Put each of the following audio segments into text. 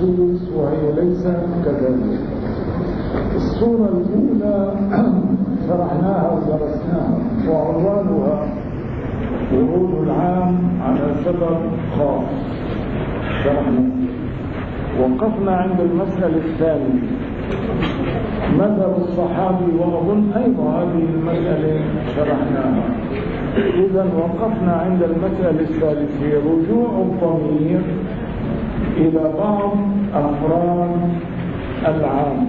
الخصوص وهي ليست كذلك. الصورة الأولى شرحناها ودرسناها وعنوانها ورود العام على سبب خاص، شرحنا. وقفنا عند المسألة الثانية مذهب الصحابي، وأظن أيضا هذه المسألة شرحناها. إذا وقفنا عند المسألة الثالثة رجوع الضمير إلى بعض أفراد العام.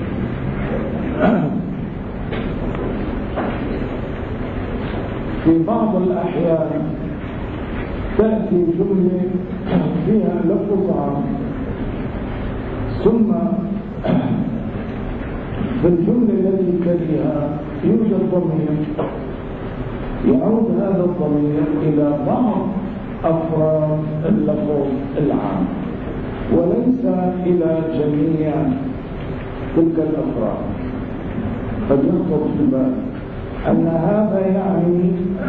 في بعض الأحيان تأتي جملة فيها لفظ عام، ثم في الجملة التي تليها يوجد ضمير، يعود هذا الضمير إلى بعض أفراد اللفظ العام وليس إلى جميع تلك الأفراد. قد يخطر في البال أن هذا يعني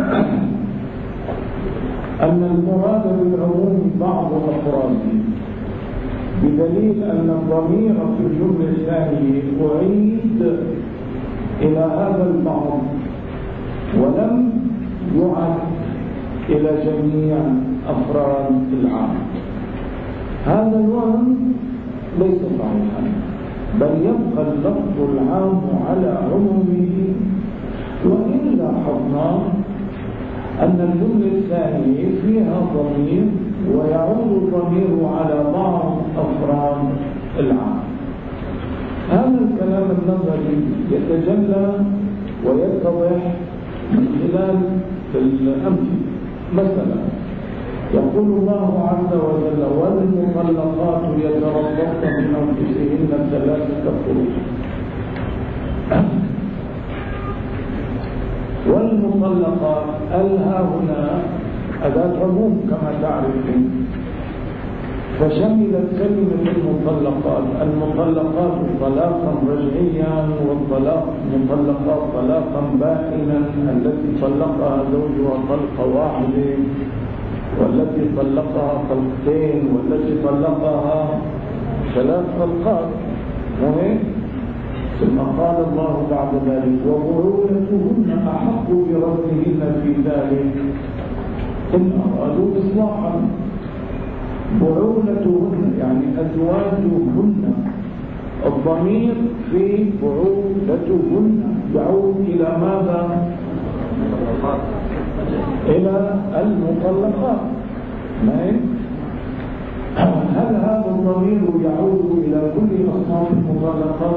أن المراد بالعموم بعض أفراده، بدليل أن الضمير في الجملة الثانية أعيد إلى هذا البعض ولم يعد إلى جميع أفراد العام. هذا الوهم ليس صحيحا، بل يبقى اللفظ العام على عمومه. وإن لاحظنا أن الجملة الثانية فيها ضمير ويعود الضمير على بعض أفراد العام. هذا الكلام النظري يتجلى ويتضح من خلال الأمثلة. مثلا يقول الله عز وجل: والمطلقات يتربصن بأنفسهن 3 قروء. والمطلقات ألها هنا أداة عموم كما تعرفون، فشملت كلمة المطلقات طلاقا رجعيا، والطلاق مطلقات طلاقا بائنا، التي طلقها زوجها طلقة واحدة، والتي طلقها طلقتين، والتي طلقها 3 طلقات. وهيك ثم قال الله بعد ذلك: وبعولتهن أحق بردهن في ذلك إن أرادوا إصلاحا. بعولتهن يعني أزواجهن، الضمير في بعولتهن يعود إلى ماذا؟ إلى المطلقات. هل هذا الضمير يعود إلى كل أصناف المطلقات؟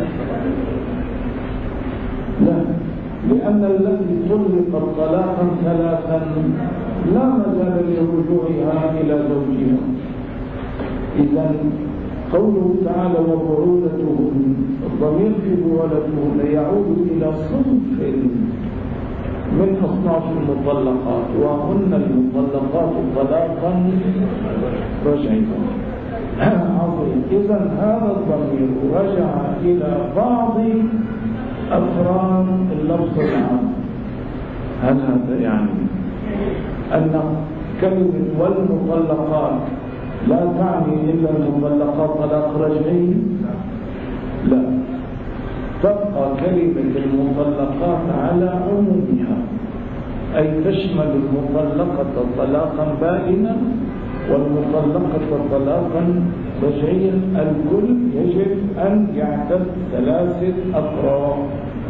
لا، لأن التي طلقت طلاقا 3 لا مجال لرجوعها إلى زوجها. إذا قوله تعالى: وبعولتهن، الضمير في بعولتهن يعود إلى صنف من أصناف المطلقات، وهن المطلقات طلاقا رجعيا. عظيم. إذا هذا الضمير رجع إلى بعض أفراد اللفظ العام. هل هذا يعني أن كلمة والمطلقات لا تعني إلا المطلقات طلاق رجعي؟ لا، تبقى كلمة المطلقات على عمومها، أي تشمل المطلقة طلاقا بائنا والمطلقة طلاقا رجعيا. الكل يجب أن يعتد 3 أفراد.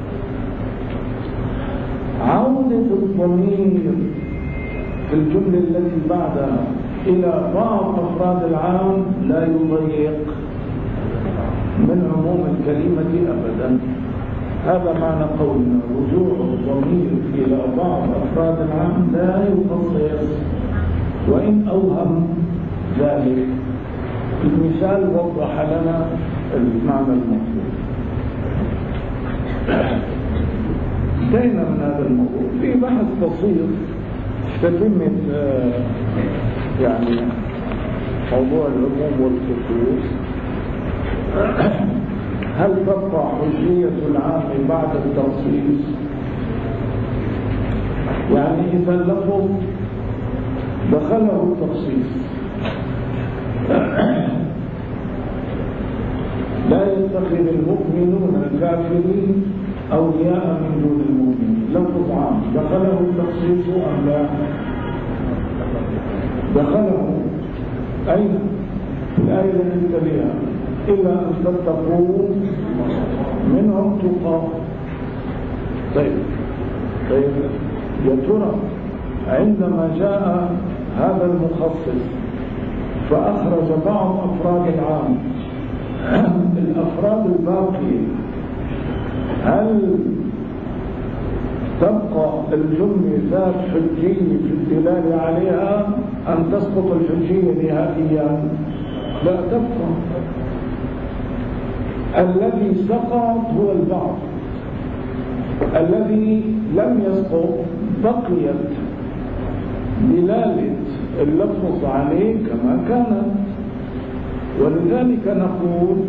عودة الضمير في الجملة التي بعدها إلى بعض أفراد العام لا يضيق من عموم الكلمة أبدا. هذا معنى قولنا: رجوع الضمير إلى بعض أفراد العام لا يخصص، وإن أوهم ذلك. المثال وضح لنا المعنى المطلوب. انتهينا من هذا الموضوع. في بحث بسيط تتمة يعني موضوع العموم والخصوص. هل تبقى حجية العام بعد التخصيص؟ يعني إذا اللفظ دخله التخصيص لا يتخذ المؤمنون الكافرين أولياء من دون المؤمنين. لفظ عام دخله التخصيص أم لا؟ دخله. أين؟ الآية التي تليها إلا أن تتقوا منهم تقى. طيب يا ترى عندما جاء هذا المخصص فأخرج بعض أفراد العام، الأفراد الباقية هل تبقى الجملة ذات حجية في الدلالة عليها أم تسقط الحجية نهائيا؟ لا تبقى. الذي سقط هو البعض، الذي لم يسقط بقيت دلالة اللفظ عليه كما كانت. ولذلك نقول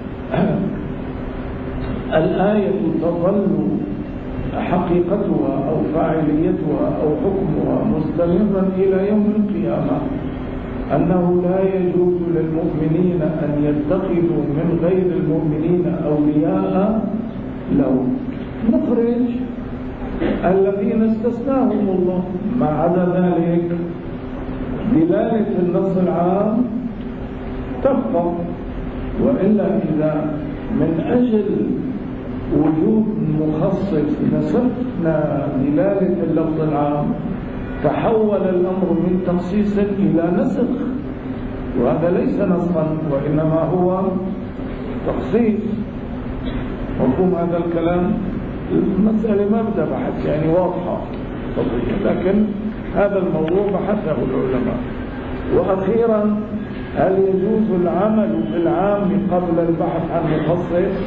الآية تظل حقيقتها أو فاعليتها أو حكمها مستمرا إلى يوم القيامة، أنه لا يجوز للمؤمنين أن يتخذوا من غير المؤمنين أولياء لهم. نخرج الذين استثناهم الله، ما عدا ذلك دلالة النص العام تبقى. وإلا إذا من أجل وجود مخصص نسخنا دلالة اللفظ العام تحول الأمر من تخصيص إلى نسخ، وهذا ليس نسخا وإنما هو تخصيص. مفهوم هذا الكلام؟ المسألة ما بدها بحث، يعني واضحة طبيعية، لكن هذا الموضوع بحثه العلماء. وأخيرا، هل يجوز العمل بالعام قبل البحث عن مخصص؟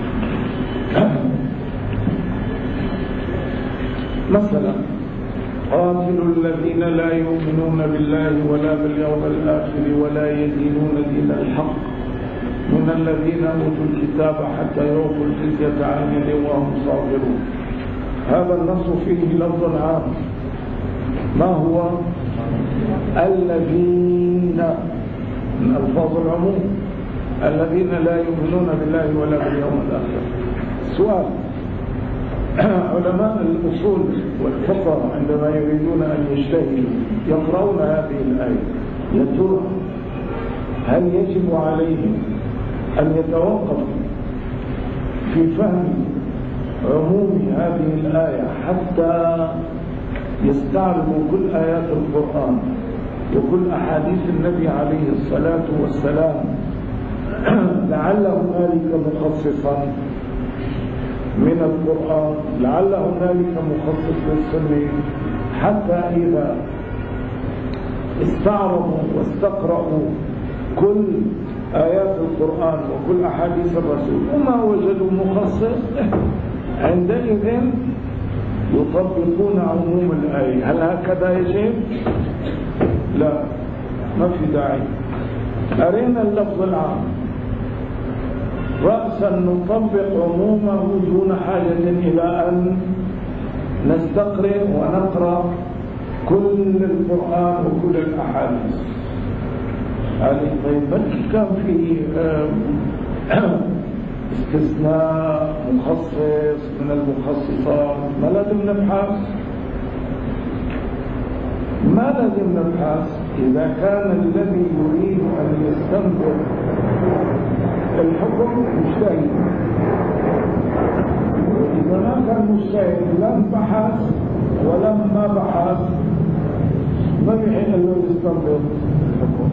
مثلا قاتلوا الذين لا يؤمنون بالله ولا باليوم الآخر ولا يدينون دين الحق من الذين أوتوا الكتاب حتى يعطوا الجزية عن يد وهم صاغرون. هذا النص فيه لفظ عام. ما هو؟ الذين، من ألفاظ العموم، الذين لا يؤمنون بالله ولا باليوم الآخر. سؤال: علماء الأصول والفقه عندما يريدون أن يجتهدوا يقرؤون هذه الآية، يا ترى هل يجب عليهم أن يتوقفوا في فهم عموم هذه الآية حتى يستعرضوا كل آيات القرآن وكل أحاديث النبي عليه الصلاة والسلام لعل هنالك مخصصا من القرآن، لعل هنالك مخصص للسنة، حتى إذا استعرضوا واستقرأوا كل آيات القرآن وكل أحاديث الرسول وما وجدوا مخصص عندئذ يطبقون عموم الآية. هل هكذا يجب؟ لا، ما في داعي. أرينا اللفظ العام رأسا نطبق عمومه دون حاجة إلى أن نستقرئ ونقرأ كل القرآن وكل الأحاديث. هذه طيب كان في استثناء مخصص من المخصصات، ما لازم نبحث؟ ما لازم نبحث إذا كان الذي يريد أن يستنبط الحكم مجتهد. إذا ما كان مجتهد لم بحث ولم ما بحث ما بيحق له يستنبط الحكم.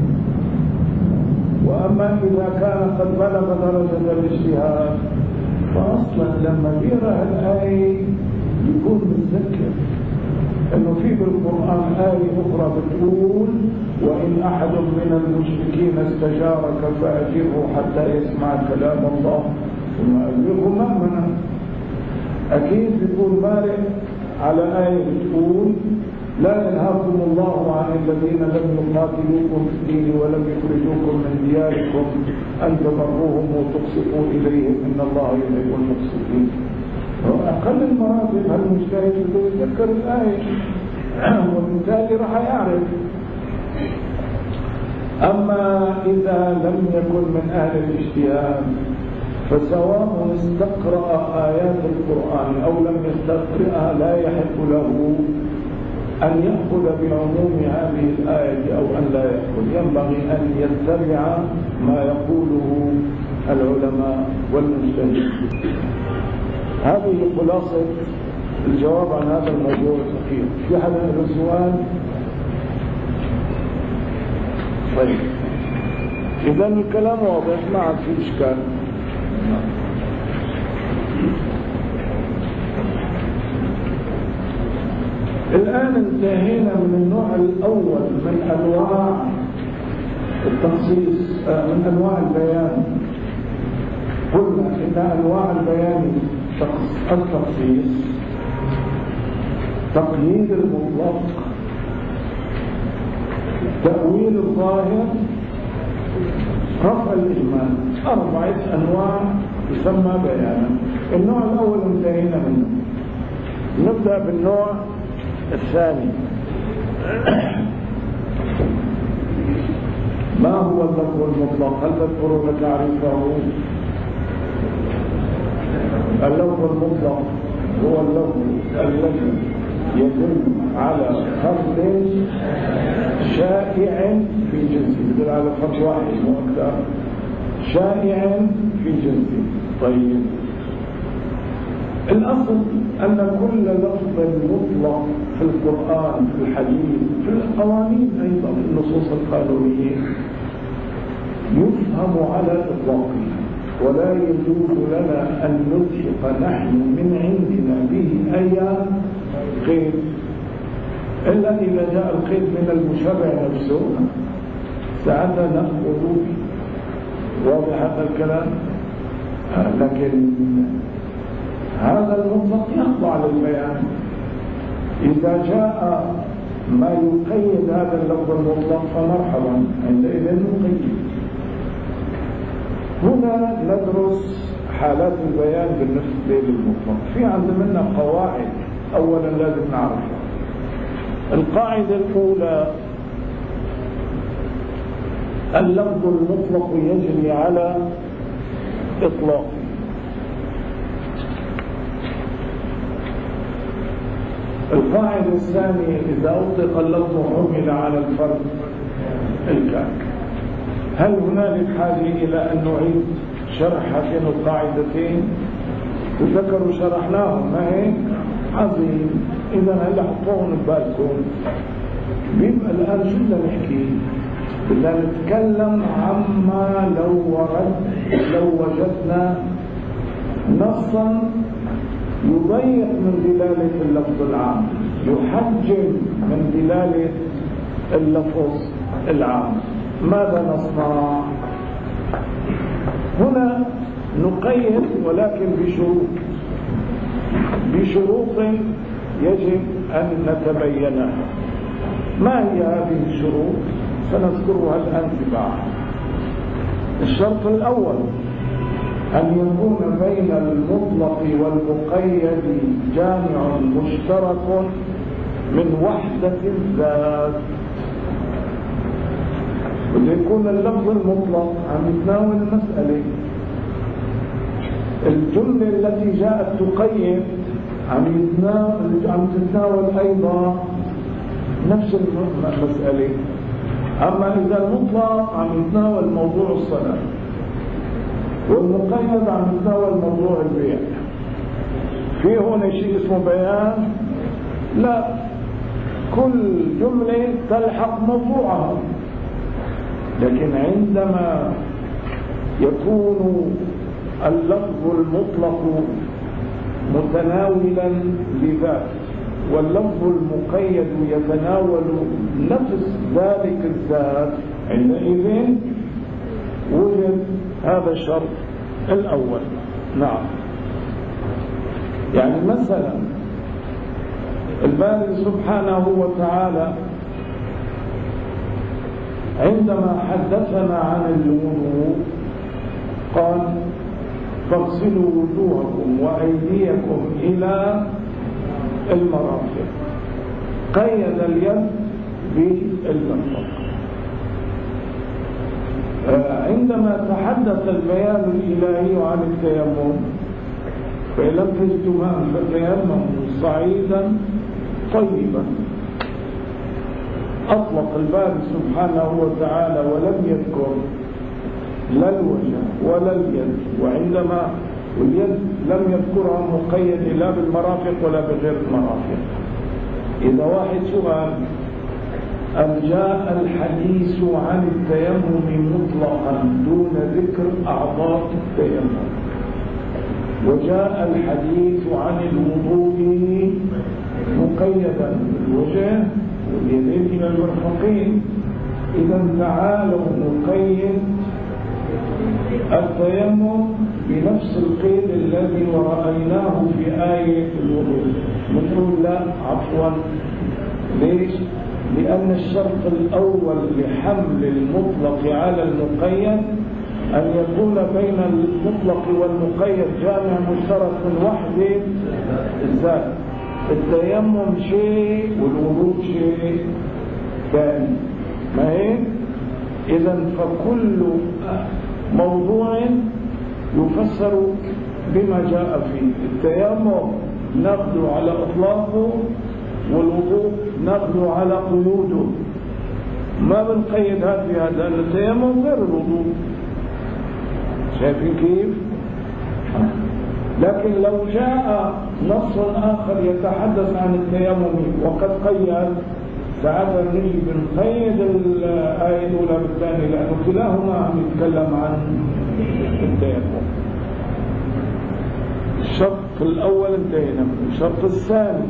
وأما إذا كان قد بلغ درجة الاجتهاد فأصلا لما بيقرأ الآية يكون متذكر أنه في بالقرآن آية أخرى بتقول: وإن أحد من المشركين استجارك فأجره حتى يسمع كلام الله ثم أجره مأمنا. أكيد بيكون بارئ على آية بتقول: لا ينهاكم الله عن الذين لم يقاتلوكم في الدين ولم يخرجوكم من دياركم أن تبروهم وتقسطوا إليهم إن الله يحب المقسطين. أقل المراتب المجتهد يتذكر الآية وبالتالي راح يعرف. أما إذا لم يكن من أهل الاجتهاد فسواء استقرأ آيات القرآن أو لم يستقرأها لا يحق له أن يأخذ بعموم هذه الآية أو أن لا يأخذ، ينبغي أن يتبع ما يقوله العلماء والمجتهدين. هذه خلاصة الجواب عن هذا الموضوع الأخير. في حدا له سؤال؟ طيب، إذا الكلام واضح، ما عاد في إشكال. الآن انتهينا من النوع الأول من أنواع التخصيص، من أنواع البيان. قلنا إن أنواع البيان التخصيص، تقييد المطلق، تأويل الظاهر، رفع الإجمال، 4 أنواع يسمى بيانا. النوع الأول انتهينا منه. نبدأ بالنوع الثاني. ما هو اللفظ المطلق؟ هل تذكرون تعريفه؟ اللفظ المطلق هو اللفظ الذي يدل على فرد شائع في جنسه، يدل على فرد واحد مؤكد شائع في جنسه. طيب، الأصل أن كل لفظ مطلق في القرآن، في الحديث، في القوانين أيضا، في النصوص القانونية، يفهم على إطلاقه، ولا يجوز لنا أن نلحق نحن من عندنا به أي قيد، إلا إذا جاء القيد من المشرع نفسه، ساعتها نأخذ به. واضح هذا الكلام؟ لكن هذا المطلق يخضع للبيان. إذا جاء ما يقيد هذا اللفظ المطلق فمرحبا، عندئذ نقيد. هنا ندرس حالات البيان بالنسبة للمطلق. في عندنا قواعد أولا لازم نعرفها. القاعدة الأولى: اللفظ المطلق يجري على إطلاقه. القاعدة الثانية: إذا أطلق اللفظ حمل على الفرد الكامل. هل هنالك حاجة إلى أن نعيد شرح هاتين القاعدتين؟ وذكروا شرحناهم، ما هيك؟ عظيم. إذا هلا حطوهم ببالكم. بيبقى الآن شو بدنا نحكي؟ بدنا نتكلم عما لو وجدنا نصا يضيق من دلالة اللفظ العام، يحجم من دلالة اللفظ العام، ماذا نصنع؟ هنا نقيد، ولكن بشروط يجب أن نتبينها. ما هي هذه الشروط؟ سنذكرها الآن تباعا. الشرط الأول: أن يكون بين المطلق والمقيد جامع مشترك من وحدة الذات. بده يكون اللفظ المطلق عم يتناول المسألة، الجملة التي جاءت تقيد عم تتناول أيضا نفس المسألة. أما إذا المطلق عم يتناول موضوع الصلاة والمقيد عم يتناول موضوع البيع، في هون شيء اسمه بيان؟ لا، كل جملة تلحق موضوعها. لكن عندما يكون اللفظ المطلق متناولا لذات واللفظ المقيد يتناول نفس ذلك الذات، عندئذ وجد هذا الشرط الأول. نعم، يعني مثلا الباري سبحانه وتعالى عندما حدثنا عن الوضوء قال: فاغسلوا وجوهكم وأيديكم إلى المرافق. قيد اليد بالمرفق. عندما تحدث البيان الإلهي عن التيمم فإن لم تجدوا ماء فتيمموا صعيدا طيبا، أطلق الباري سبحانه وتعالى ولم يذكر لا الوجه ولا اليد، وعندما واليد لم يذكرها مقيد لا بالمرافق ولا بغير المرافق. إذا واحد سؤال، أم جاء الحديث عن التيمم مطلقا دون ذكر أعضاء التيمم، وجاء الحديث عن الوضوء مقيدا بالوجه واليدين إلى المرفقين، إذا تعالوا نقيد التيمم بنفس القيد الذي رأيناه في آية الوضوء. نقول لا عفوا، ليش؟ لأن الشرط الأول لحمل المطلق على المقيد أن يكون بين المطلق والمقيد جامع مشترك من وحده الذات. التيمم شيء والوضوء شيء ثاني، ما هيك؟ إذا فكل موضوع يفسر بما جاء فيه. التيمم ناخذ على إطلاقه، والوضوء ناخذ على قيوده، ما بنقيد هذا بهذا، لأن التيمم غير الوضوء. شايفين كيف؟ لكن لو جاء نص آخر يتحدث عن التيمم وقد قيد، ساعتها نجي بنقيد الآية الأولى بالثانية، لأنه كلاهما عم يتكلم عن التيمم. الشرط الأول انتهينا. الشرط الثاني،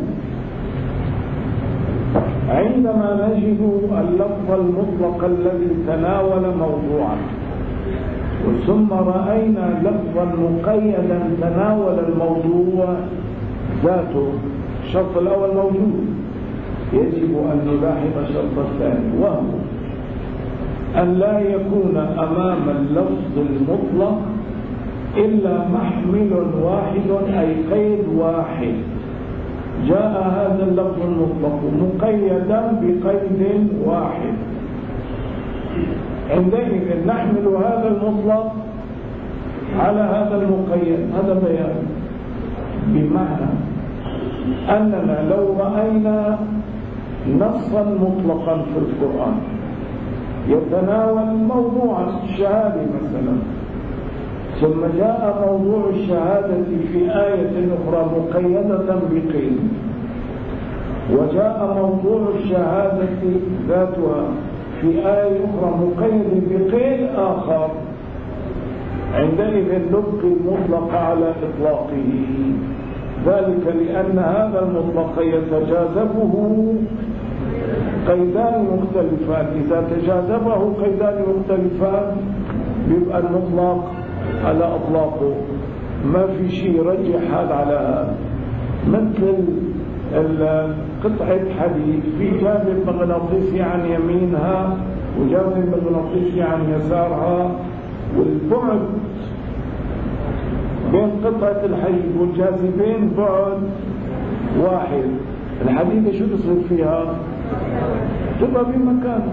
عندما نجد اللفظ المطلق الذي تناول موضوعا ثم رأينا لفظا مقيدا تناول الموضوع ذاته، الشرط الأول موجود، يجب أن نلاحظ الشرط الثاني، وهو أن لا يكون أمام اللفظ المطلق إلا محمل واحد، أي قيد واحد. جاء هذا اللفظ المطلق مقيدا بقيد واحد، عندئذ نحمل هذا المطلق على هذا المقيد. هذا بيان، بمعنى أننا لو رأينا نصا مطلقا في القرآن يتناول موضوع الشهادة مثلا، ثم جاء موضوع الشهادة في آية أخرى مقيدة بقيد، وجاء موضوع الشهادة ذاتها في آية أخرى مقيد بقيد آخر، عندئذ نبقي المطلق على إطلاقه، ذلك لأن هذا المطلق يتجاذبه قيدان مختلفان. إذا تجاذبه قيدان مختلفان يبقى المطلق على إطلاقه، ما في شيء يرجح هذا على هذا. مثل قطعة حديد في جانب مغناطيسي عن يمينها وجانب مغناطيسي عن يسارها، والبعد بين قطعة الحديد والجاذبين بعد واحد، الحديدة شو تصير فيها؟ تبقى بمكانها.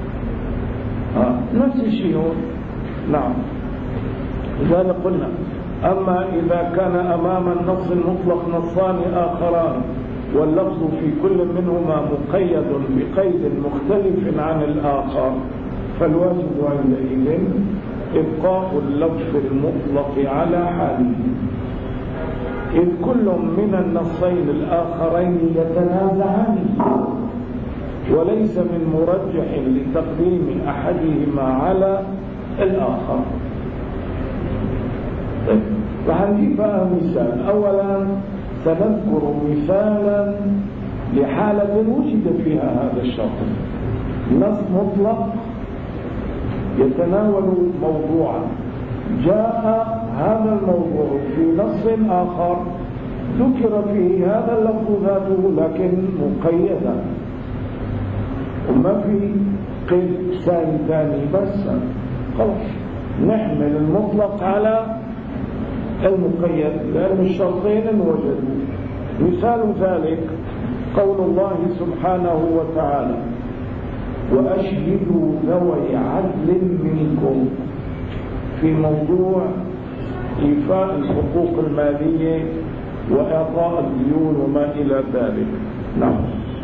نفس الشيء هو. نعم، لذلك قلنا أما إذا كان أمام النص المطلق نصان آخران واللفظ في كل منهما مقيد بقيد مختلف عن الآخر، فالواجب عندئذ إبقاء اللفظ المطلق على حاله، إذ كل من النصين الآخرين يتنازعان وليس من مرجح لتقديم أحدهما على الآخر. راح نجيب بقى مثال. أولا سنذكر مثالا لحالة وجد فيها هذا الشرط، نص مطلق يتناول موضوعا، جاء هذا الموضوع في نص آخر ذكر فيه هذا اللفظ ذاته لكن مقيدا، وما في قيد ثاني بس، خلاص نحمل المطلق على المقيد لأن الشرطين وجدوا. مثال ذلك قول الله سبحانه وتعالى: وأشهدوا ذوي عدل منكم في موضوع إيفاء الحقوق المالية وإعطاء الديون وما إلى ذلك. نعم.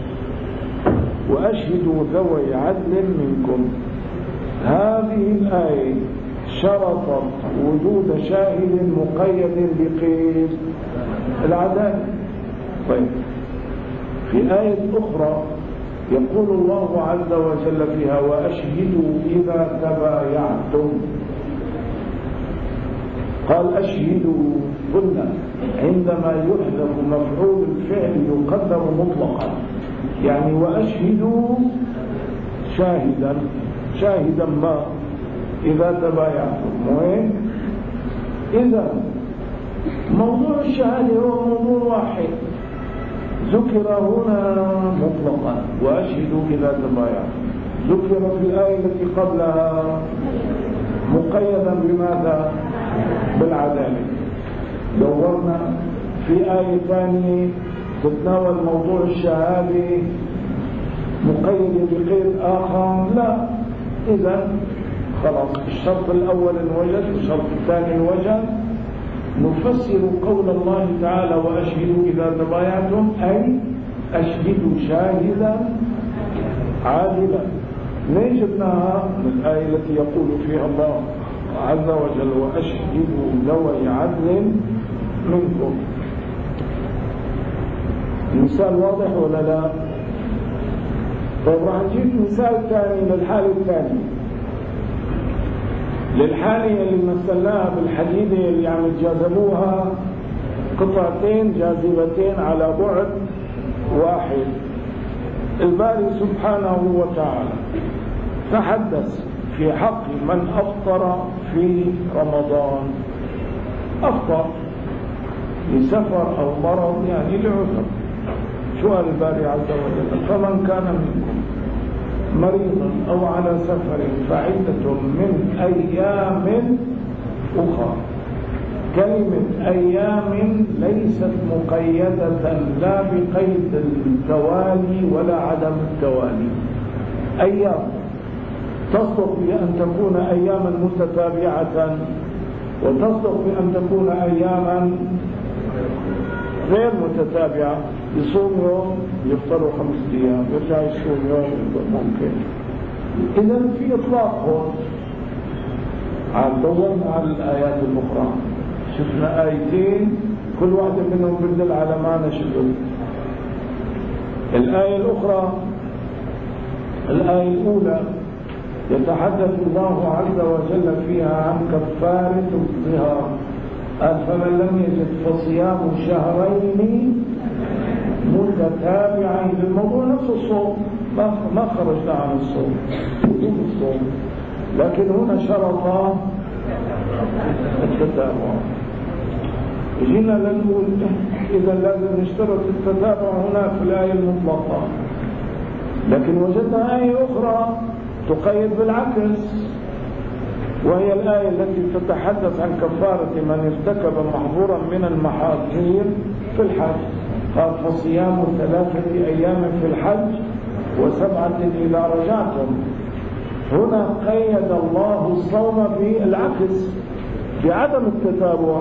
وأشهدوا ذوي عدل منكم، هذه الآية شرطت وجود شاهد مقيد بقيد العدالة. طيب، في آية أخرى يقول الله عز وجل فيها: وأشهدوا إذا تبايعتم. قال أشهدوا، قلنا عندما يحذف مفعول الفعل يقدر مطلقا، يعني وأشهدوا شاهدا ما إذا تبايعتم. وين؟ إذا موضوع الشهادة هو موضوع واحد ذكر هنا مطلقا، وأشهدوا إذا تبايعتم. ذكر في الآية التي قبلها مقيدا بماذا؟ بالعدالة. دورنا في آية ثانية تتناول موضوع الشهادة مقيد بقيد آخر، لا. إذا خلاص الشرط الأول انوجد والشرط الثاني انوجد. نفسر قول الله تعالى: وأشهدوا إذا تبايعتم، أي أشهدوا شاهدا عادلا. ليش جبناها؟ من الآية التي يقول فيها الله عز وجل: وأشهدوا ذوي عدل منكم. المثال واضح ولا لا؟ طيب، راح نجيب مثال ثاني للحالة الثانية، للحالة اللي مثلناها بالحديدة اللي عم يتجاذبوها قطعتين جاذبتين على بعد واحد. الباري سبحانه وتعالى تحدث في حق من أفطر في رمضان، أفطر لسفر أو مرض، يعني لعذر. شو قال الباري عز وجل؟ فمن كان منكم مريضا أو على سفر فعدة من أيام أخرى. كلمة أيام ليست مقيدة لا بقيد التوالي ولا عدم التوالي. أيام تصدق بأن تكون أياما متتابعة، وتصدق بأن تكون أياما غير متتابعة. يصوم يوم يفطروا 5 أيام، يرجع يصوم يوم ممكن. إذا في إطلاق هون. دورنا على الآيات الأخرى، شفنا آيتين كل واحدة منهم بتدل على معنى شبه. الآية الأخرى، الآية الأولى يتحدث الله عز وجل فيها عن كفارة الظهار. قال: فمن لم يجد فصيام شهرين متتابعين. الموضوع نفس الصوم، ما خرجنا عن الصوم، وجوب الصوم، لكن هنا شرط التتابع. جينا لنقول إذا لازم نشترط التتابع هنا في الآية المطلقة، لكن وجدنا آية أخرى تقيد بالعكس، وهي الآية التي تتحدث عن كفارة من ارتكب محظورا من المحاذير في الحج. قال: فصيام 3 أيام في الحج و7 إذا رجعتم. هنا قيد الله الصوم بالعكس، بعدم التتابع.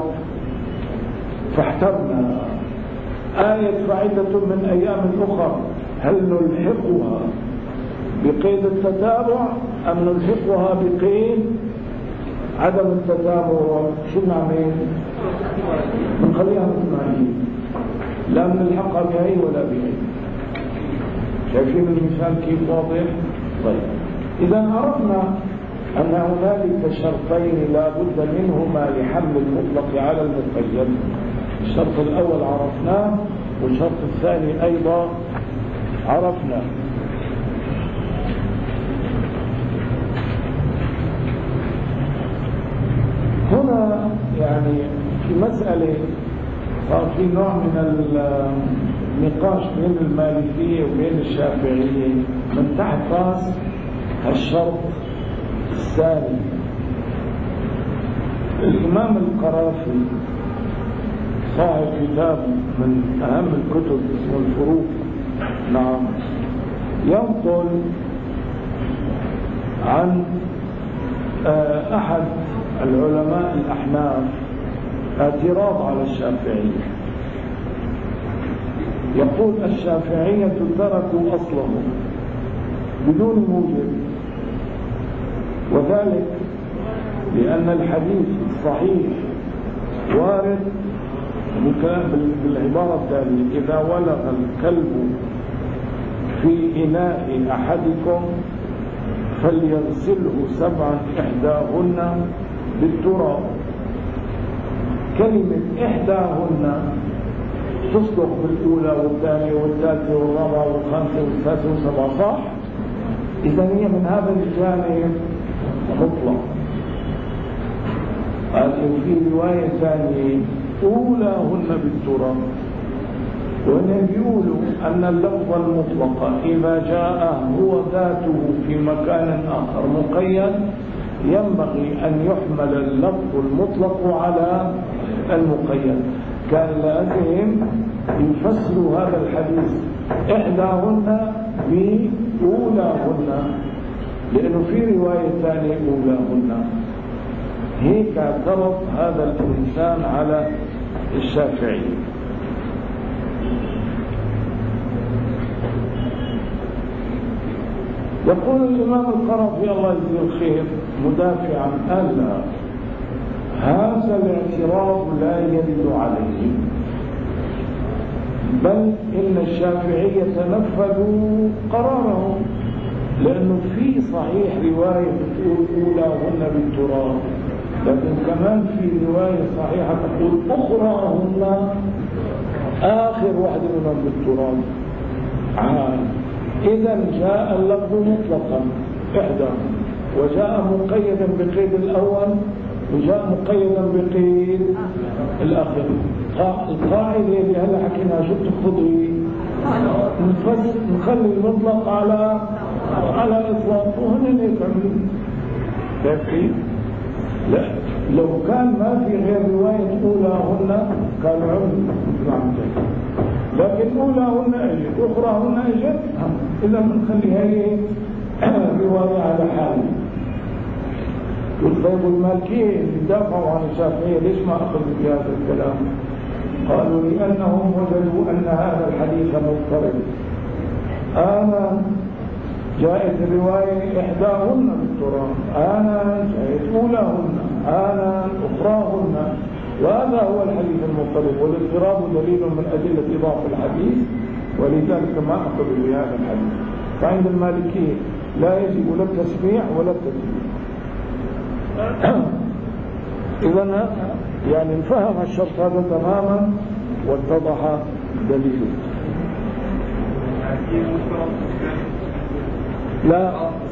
فاحترنا آية فعدة من أيام أخرى، هل نلحقها بقيد التتابع أم نلحقها بقيد عدم التتابع؟ شو نعمل؟ نخليها مثل ما هي، لا نلحقها بهي ولا بهي. شايفين المثال كيف واضح؟ طيب، إذا عرفنا أن هنالك شرطين لا بد منهما لحمل المطلق على المقيد. الشرط الأول عرفناه، والشرط الثاني أيضا عرفناه. هنا يعني في مسألة صار في نوع من النقاش بين المالكية وبين الشافعية من تحت راس الشرط الثاني. الإمام القرافي صاحب كتاب من أهم الكتب اسمه الفروق، نعم، ينقل عن أحد العلماء الأحناف اعتراض على الشافعية. يقول الشافعية تركوا أصلهم بدون موجب، وذلك لأن الحديث الصحيح وارد بالعبارة التالية: إذا ولغ الكلب في إناء أحدكم فليغسله 7 إحداهن بالتراب. كلمة إحداهن تصدق بالأولى والثانية والثالثة والرابعة والخامسة والسادسة والسابعة، صح؟ إذا هي من هذا الجانب مطلق. في رواية ثانية أولاهن بالتراب، وهنا بيقولوا أن اللفظ المطلق إذا جاء هو ذاته في مكان آخر مقيد ينبغي أن يحمل اللفظ المطلق على المقيد. كان لازم يفسروا هذا الحديث إحداهن بأولاهن، لأنه في رواية ثانية أولاهن. هيك اعترض هذا الإنسان على الشافعي. يقول الإمام القرافي الله يجزيه الخير مدافعا: ألا هذا الاعتراض لا يرد عليه، بل إن الشافعية نفذوا قرارهم، لأنه في صحيح رواية تقول أولاهن بالتراب، لكن كمان في رواية صحيحة تقول أخراهن آخر واحدة منهم بالتراب. إذا جاء اللفظ مطلقا إحداهم، وجاء مقيدا بقيد الأول، وجاء مقيدا بقيد الآخر. القاعدة اللي هلا حكيناها شو بتقتضي؟ نخلي المطلق على الإطلاق، وهن هيك عملوا. لا، لو كان ما في غير رواية أولاهن كانوا عملوا، لكن أولاهن أجت أخراهن أجت، إذا بنخليها هي رواية على حال. والطيب المالكية يدافعوا عن الشافعية ليش ما أخذوا بهذا الكلام؟ قالوا لأنهم وجدوا أن هذا الحديث مضطرب. جاءت الرواية إحداهن بالتراب، جاءت أولاهن، أخراهن، وهذا هو الحديث المضطرب. والاضطراب دليل من أدلة إضافة الحديث، ولذلك ما أخذوا بهذا الحديث. فعند المالكية لا يجب لا التسميع ولا التسميع. إذا يعني انفهم الشرط هذا تماما واتضح دليله. لا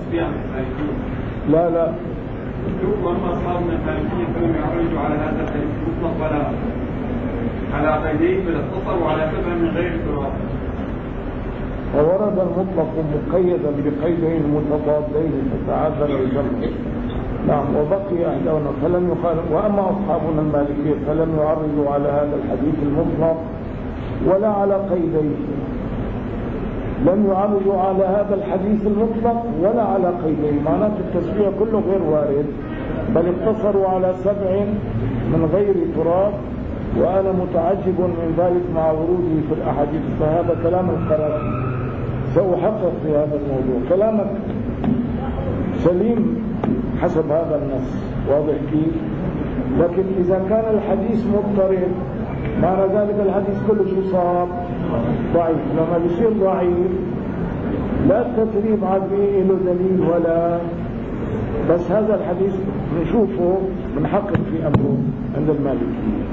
لا لا أما أصحابنا المالكية فهم يعرجوا على هذا الحديث المطلق ولا على قيدين بالاختصار وعلى 7 من غير اضطراب. وورد المطلق مقيدا بقيدين متضادين فتعذر الجمع. نعم، وبقي أهلنا فلم يخالف. وأما أصحابنا المالكية فلم يعرضوا على هذا الحديث المطلق ولا على قيدين، لم يعرضوا على هذا الحديث المطلق ولا على قيدين، معناته التسبيح كله غير وارد، بل اقتصروا على 7 من غير تراب. وأنا متعجب من ذلك مع وروده في الأحاديث. فهذا كلام القرافي، سأحقق في هذا الموضوع. كلامك سليم حسب هذا النص، واضح كيف؟ لكن إذا كان الحديث مضطرب معنى ذلك الحديث كله شو صار؟ ضعيف. لما بيصير ضعيف لا التسريب عاد له دليل ولا، بس هذا الحديث نشوفه بنحقق في أمره عند المالكية.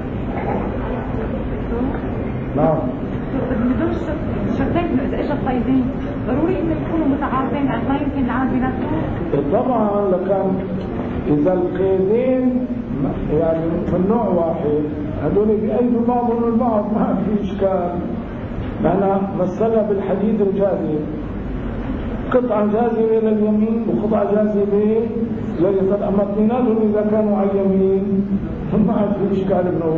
نعم. بدون شرطين إذا إجا القيدين ضروري إن يكونوا متعارضين، يعني ما يمكن العام بيناتهم. طبعا لكن إذا القيدين يعني من نوع واحد هذول بأيدوا بعضهم البعض ما في إشكال. أنا مثلها بالحديد الجاذب، قطعة جاذبة لليمين وقطعة جاذبة لليسار، أما اثنيناتهم إذا كانوا على اليمين ما في إشكال منه.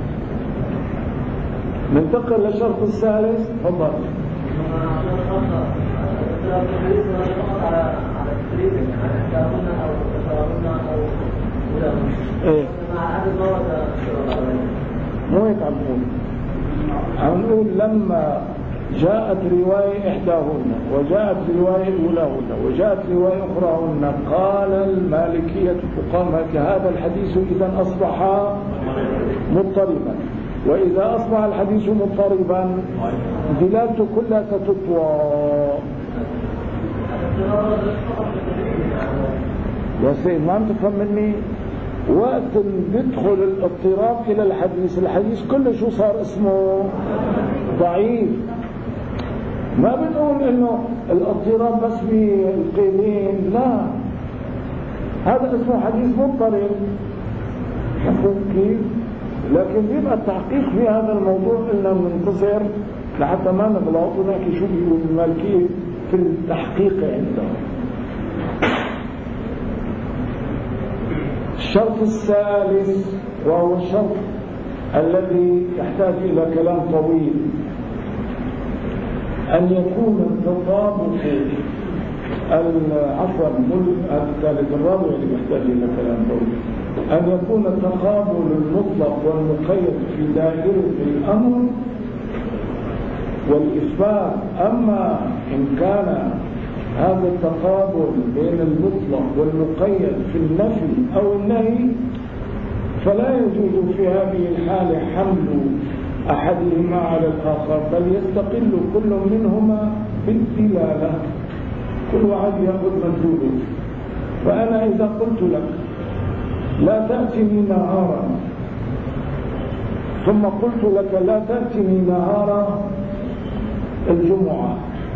ننتقل للشرط الثالث. تفضل. ايه مو هيك عم نقول لما جاءت رواية إحداهن وجاءت رواية أولاهن وجاءت رواية أخراهن قال المالكية فقهاء هذا الحديث إذا أصبح مضطربا، وإذا أصبح الحديث مضطربا دلالته كلها تتطوى. يا سيد ما عم تفهم مني؟ وقت بيدخل الاضطراب إلى الحديث كله شو صار اسمه ضعيف. ما بنقول انه الاضطراب بس بالقيلين، لا، هذا اسمه حديث مضطرب. كيف؟ لكن بيبقى التحقيق في هذا الموضوع إننا بننتصر لحتى ما نغلط ونحكي شو بيقول المالكية في التحقيق عندهم. الشرط الثالث وهو الشرط الذي يحتاج إلى كلام طويل، أن يكون التطابق الثالث الرابع اللي يحتاج إلى كلام طويل، أن يكون التقابل المطلق والمقيد في دائرة الأمر والإثبات. أما إن كان هذا التقابل بين المطلق والمقيد في النفي أو النهي فلا يجوز في هذه الحالة حمل أحدهما على الآخر، بل يستقل كل منهما بالدلالة، كل واحد يأخذ مدلوله. فأنا إذا قلت لك لا تأتني نهارا، ثم قلت لك لا تأتني نهار الجمعة،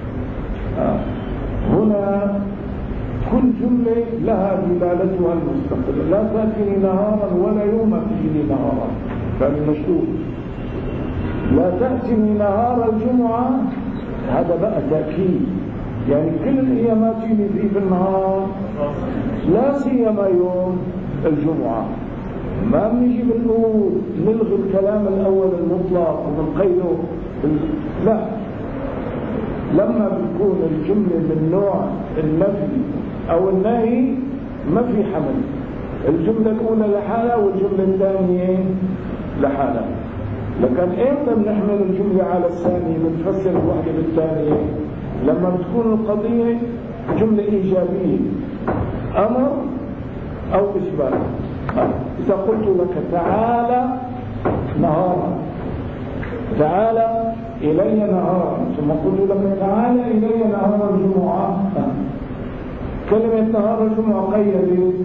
هنا كل جملة لها دلالتها المستقلة. لا تأتني نهارا ولا يوم تجيني نهارا، فالمشهور لا تأتني نهار الجمعة هذا بقى تأكيد، يعني كل الأيامات تجيني في النهار لا سيما يوم الجمعة. ما بنيجي بنقول نلغي الكلام الأول المطلق ونقيده، لا، لما بتكون الجملة من نوع النفي أو النهي ما في حمل، الجملة الأولى لحالها والجملة الثانية لحالها. لكن إمتى بنحمل الجملة على الثانية بنفسر الواحدة بالثانية؟ لما بتكون القضية جملة إيجابية، أمر أو إثبات. إذا قلت لك تعالى نهارا، تعالى إلي نهارا، ثم قلت لك تعالى إلي نهار الجمعة، كلمة نهار الجمعة قيدت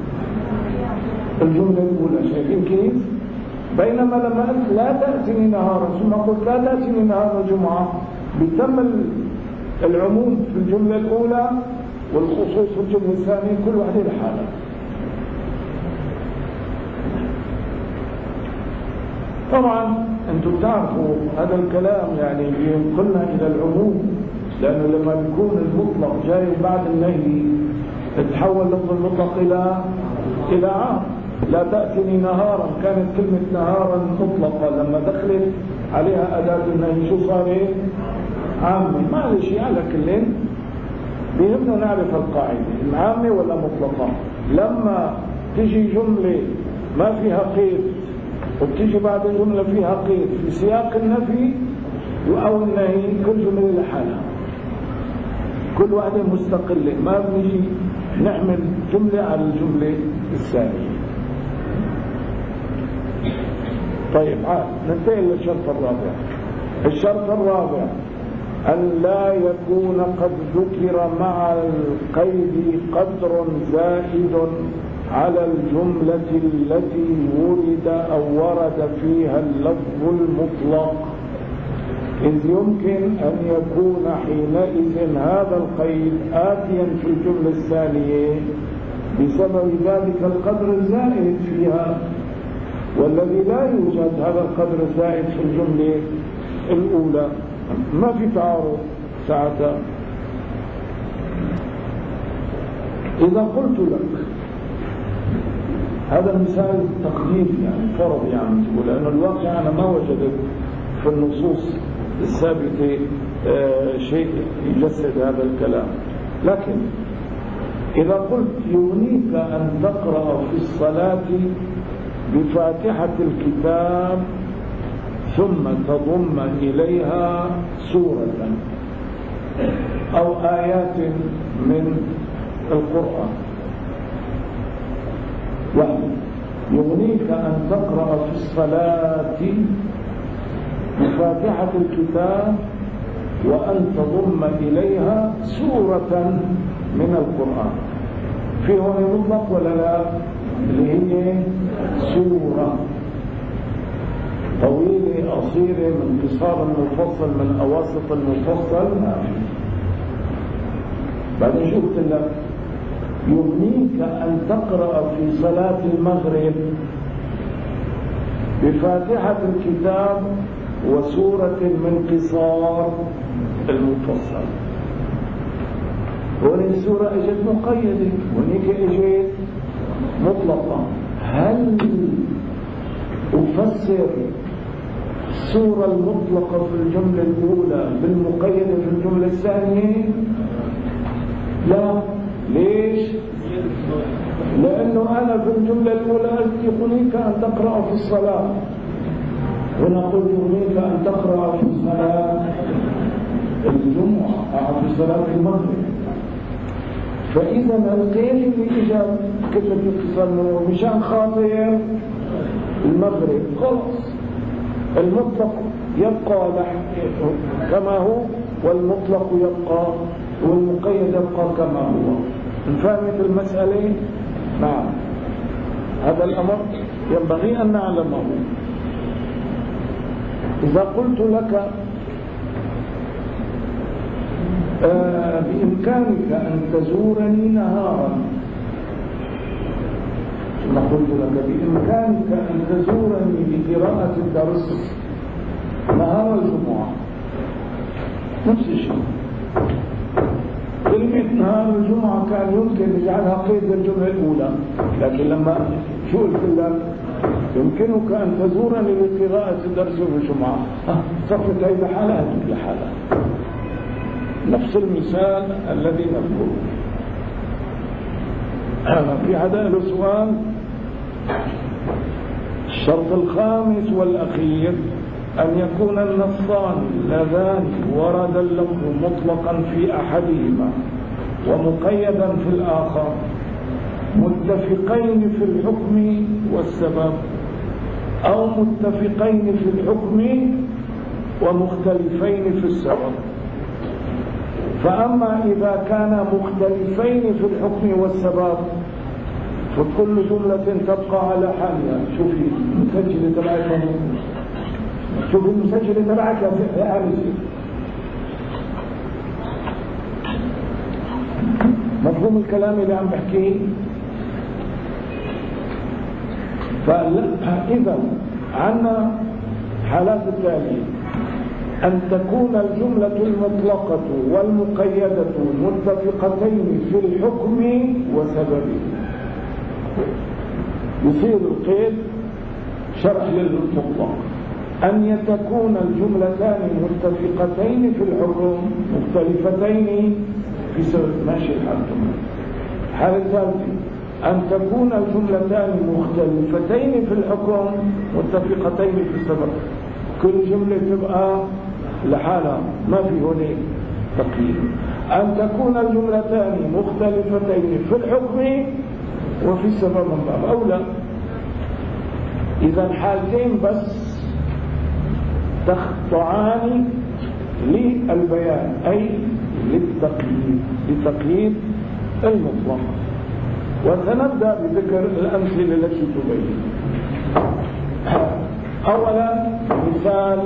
الجملة الأولى، شايفين كيف؟ بينما لما قلت لا تأتني نهارا ثم قلت لا تأتني نهار الجمعة بيتم العموم في الجملة الأولى والخصوص في الجملة الثانية، كل واحدة لحالها. طبعا انتم بتعرفوا هذا الكلام يعني بينقلنا الى العموم، لانه لما بيكون المطلق جاي بعد النهي تتحول لفظ المطلق الى عام. لا تأتني نهارا كانت كلمة نهارا مطلقة، لما دخلت عليها أداة النهي شو صارت؟ عامة. معلش على كلين بيهمنا نعرف القاعدة عامة ولا مطلقة. لما تجي جملة ما فيها قيد وبتيجي بعد الجملة فيها قيد في سياق النفي أو النهي، كل جملة لحالها، كل واحدة مستقلة، ما بنجي نعمل جملة على الجملة الثانية. طيب ننتقل للشرط الرابع. الشرط الرابع أن لا يكون قد ذكر مع القيد قدر زائد على الجملة التي ورد فيها اللفظ المطلق، إذ يمكن أن يكون حينئذ هذا القيد آتيا في الجملة الثانية بسبب ذلك القدر الزائد فيها، والذي لا يوجد هذا القدر الزائد في الجملة الأولى. ما في تعارض ساعتها. إذا قلت لك هذا المثال تقدير يعني فرض يعني تقول، لأن الواقع أنا ما وجدت في النصوص الثابتة شيء يجسد هذا الكلام. لكن إذا قلت يغنيك أن تقرأ في الصلاة بفاتحة الكتاب ثم تضم إليها سورة أو آيات من القرآن، يعني يغنيك أن تقرأ في الصلاة بفاتحة الكتاب وأن تضم إليها سورة من القرآن. في هنا مطلق ولا لا؟ اللي هي سورة طويلة قصيرة من قصار المفصل من أواسط المفصل. بعدين شو قلت لك؟ يغنيك أن تقرأ في صلاة المغرب بفاتحة الكتاب وسورة من قصار المفصل. هون السورة اجت مقيدة وهنيك اجت مطلقة. هل أفسر السورة المطلقة في الجملة الأولى بالمقيدة في الجملة الثانية؟ لا. ليش؟ لأنه أنا في الجملة الأولى قلت يغنيك أن تقرأ في الصلاة، ونقول يغنيك أن تقرأ في الصلاة الجمعة أو في صلاة المغرب. فإذا القيد بإجابة كلمة اتصال مشان خاطر المغرب خلص، المطلق يبقى كما هو والمطلق يبقى والمقيد يبقى كما هو. فهمت المسألة؟ نعم. هذا الأمر ينبغي أن نعلمه. إذا قلت لك بإمكانك أن تزورني نهارا، ثم قلت لك بإمكانك أن تزورني لقراءة الدرس نهار الجمعة، نفس الشيء. كلمة نهار الجمعة كان يمكن يجعلها قيد الجملة الأولى، لكن لما شو قلت لك يمكنك أن تزورني لقراءة درس الجمعة، صفت هي لحالها هي لحالها. نفس المثال الذي نذكره. في حدا له سؤال؟ الشرط الخامس والأخير أن يكون النصان اللذان ورد اللفظ مطلقا في أحدهما ومقيدا في الآخر متفقين في الحكم والسبب، أو متفقين في الحكم ومختلفين في السبب. فأما إذا كان مختلفين في الحكم والسبب فكل جملة تبقى على حالها. شوفي المسجل تبعك، شوفي المسجل تبعك يا عمي، مفهوم الكلام اللي عم بحكيه؟ فإذا عنا حالات التالية: أن تكون الجملة المطلقة والمقيدة متفقتين في الحكم وسببه، يصير القيد شرح للمطلق. أن تكون الجملتان متفقتين في الحكم مختلفتين في سبب، ماشي الحكم. الحالة الثالثة أن تكون الجملتان مختلفتين في الحكم متفقتين في السبب. كل جملة تبقى لحالها، ما في هنا تقييد. أن تكون الجملتان مختلفتين في الحكم وفي السبب من باب أولى. إذا حالتين بس تخضعان للبيان، أي لتقييد المطلق. وسنبدأ بذكر الأمثلة التي تبين. أولا مثال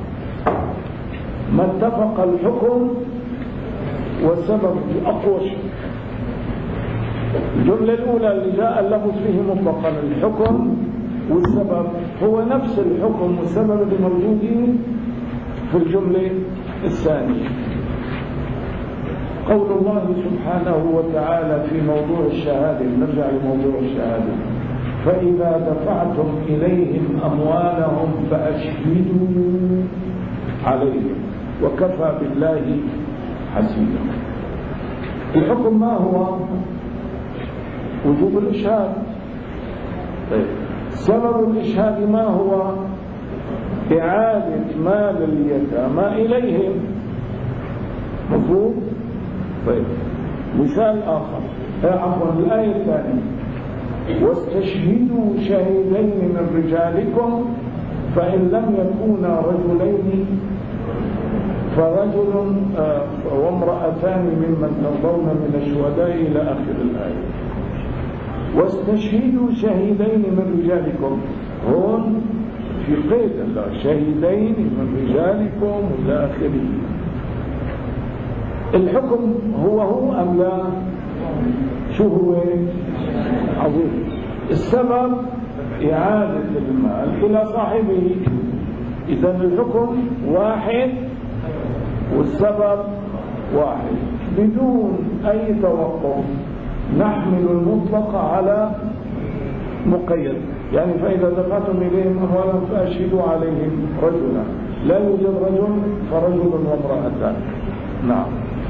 ما اتفق الحكم والسبب في أقوى شيء. الجملة الأولى اللي جاء اللفظ فيه مطلقا الحكم والسبب هو نفس الحكم والسبب الموجودين في الجملة الثانية. قول الله سبحانه وتعالى في موضوع الشهادة، نرجع لموضوع الشهادة: فإذا دفعتم إليهم أموالهم فأشهدوا عليهم وكفى بالله حسيبا. الحكم ما هو؟ وجوب الإشهاد. طيب سبب الإشهاد ما هو؟ إعادة مال اليتامى إليهم. مفهوم؟ طيب مثال آخر، عفوا الآية الثانية: واستشهدوا شهيدين من رجالكم فإن لم يكونا رجلين فرجل وامرأتان ممن ترضون من الشهداء إلى آخر الآية. واستشهدوا شهيدين من رجالكم، هون في قيد الله، شهيدين من رجالكم إلى آخره. الحكم هو أم لا؟ شو هو؟ عظيم. السبب إعادة المال إلى صاحبه. إذن الحكم واحد والسبب واحد بدون أي توقف. نحمل المطلق على مقيد، يعني فإذا دفعتم إليهم أموالا فأشهدوا عليهم رجلا، لا يوجد رجل فرجل وامرأتان. نعم.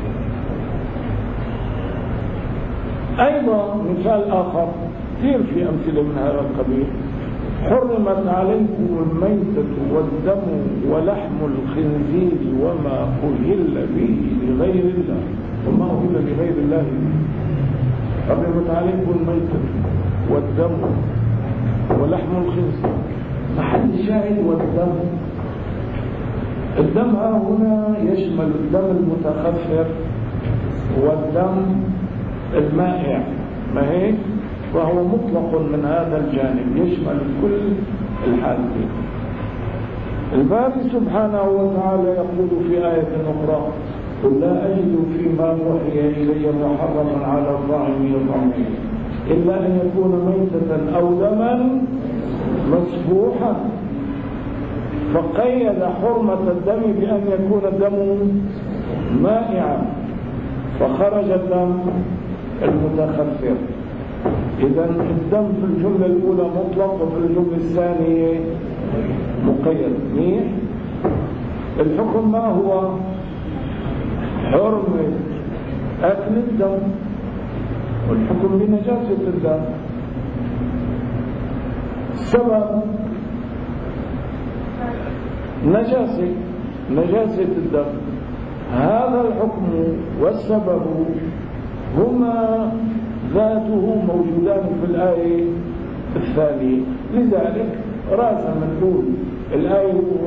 أيضا مثال آخر كثير في أمثلة من هذا القبيل: حرمت عليكم الميتة والدم ولحم الخنزير وما أهل به لغير الله. وما أهل لغير الله، حرمت عليكم الميتة والدم ولحم الخنزير. محل الشاهد والدم. الدم هنا يشمل الدم المتخفف والدم المائع، ما هيك؟ وهو مطلق من هذا الجانب، يشمل كل الحالتين. الباري سبحانه وتعالى يقول في آية أخرى: قل لا أجد فيما أوحي إلي محرما على الطاعم يطعمه إلا أن يكون ميتة أو دما مسفوحا. فقيد حرمة الدم بأن يكون الدم مائعا، فخرج الدم المتخفف. إذا الدم في الجملة الأولى مطلق وفي الجملة الثانية مقيد. منيح. الحكم ما هو؟ حرمة أكل الدم، والحكم بنجاسة الدم. السبب نجاسة الدم. هذا الحكم والسبب هما ذاته موجودان في الآية الثانية. لذلك راسا نقول الآية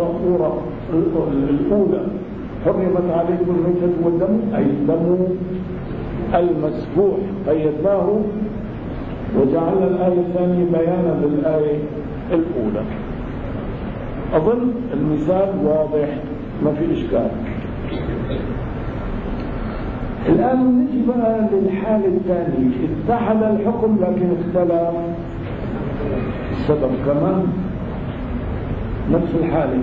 الأولى: حرمت عليكم الميتة والدم، أي الدم المسفوح، قيدناه وجعلنا الآية الثانية بيانا للآية الأولى. أظن المثال واضح، ما في إشكال. الآن نجي بقى للحالة الثانية: اتحد الحكم لكن اختلف السبب كمان. نفس الحالة،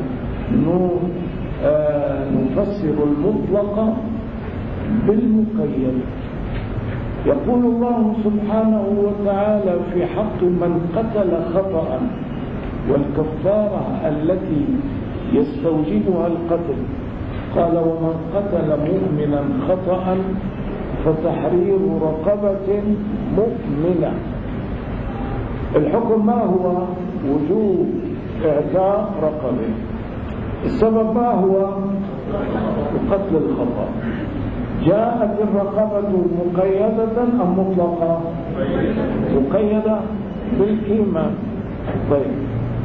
نفسر المطلق بالمقيد. يقول الله سبحانه وتعالى في حق من قتل خطأ والكفارة التي يستوجبها القتل، قال: ومن قتل مؤمنا خطأ فتحرير رقبة مؤمنة. الحكم ما هو؟ وجوب إعتاق رقبة. السبب ما هو؟ قتل الخطأ. جاءت الرقبة مقيدة أم مطلقة؟ مقيدة بالإيمان. طيب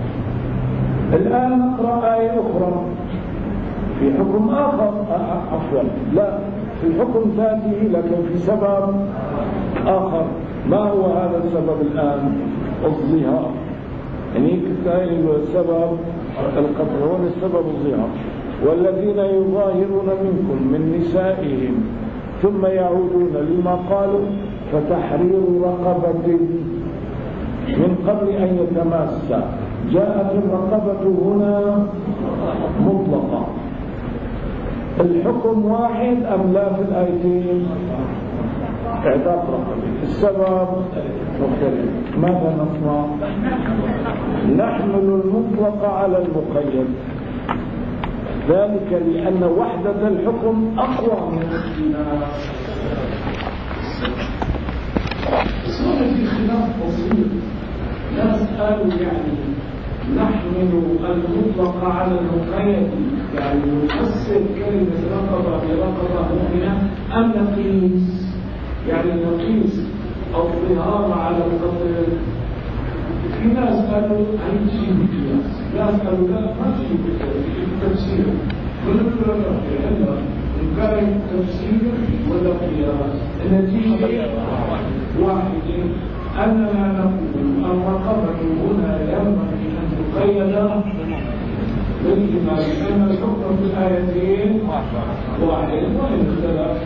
الآن نقرأ آية أخرى في حكم آخر، عفوا لا، في حكم ذاته لكن في سبب آخر. ما هو هذا السبب الآن؟ الظهار. يعني السبب القتل، هو السبب الظهار. والذين يظاهرون منكم من نسائهم ثم يعودون لما قالوا فتحرير رقبة من قبل أن يتماسا. جاءت الرقبة هنا مطلقة. الحكم واحد أم لا في الآيتين؟ اعتاق رقبة. السبب مختلف. ماذا نصنع؟ نحمل المطلق على المقيد، ذلك لأن وحدة الحكم أقوى من الاختلاف. صار في خلاف بسيط. ناس قالوا يعني نحمل المطلق على المقيد، يعني نفسر كلمة رقبة برقبة مؤمنة، أم نقيس يعني نقيس الظهار على القتل. في ناس قالوا هيجي بقياس، ناس قالوا لا ما تجي بالتفسير. كل لا إن كان تفسير ولا قياس النتيجة واحدة، أننا نقول الرقبة هنا ينبغي أن تقيد بالإيمان، لأن الحكم في الآيتين واحد وإن اختلف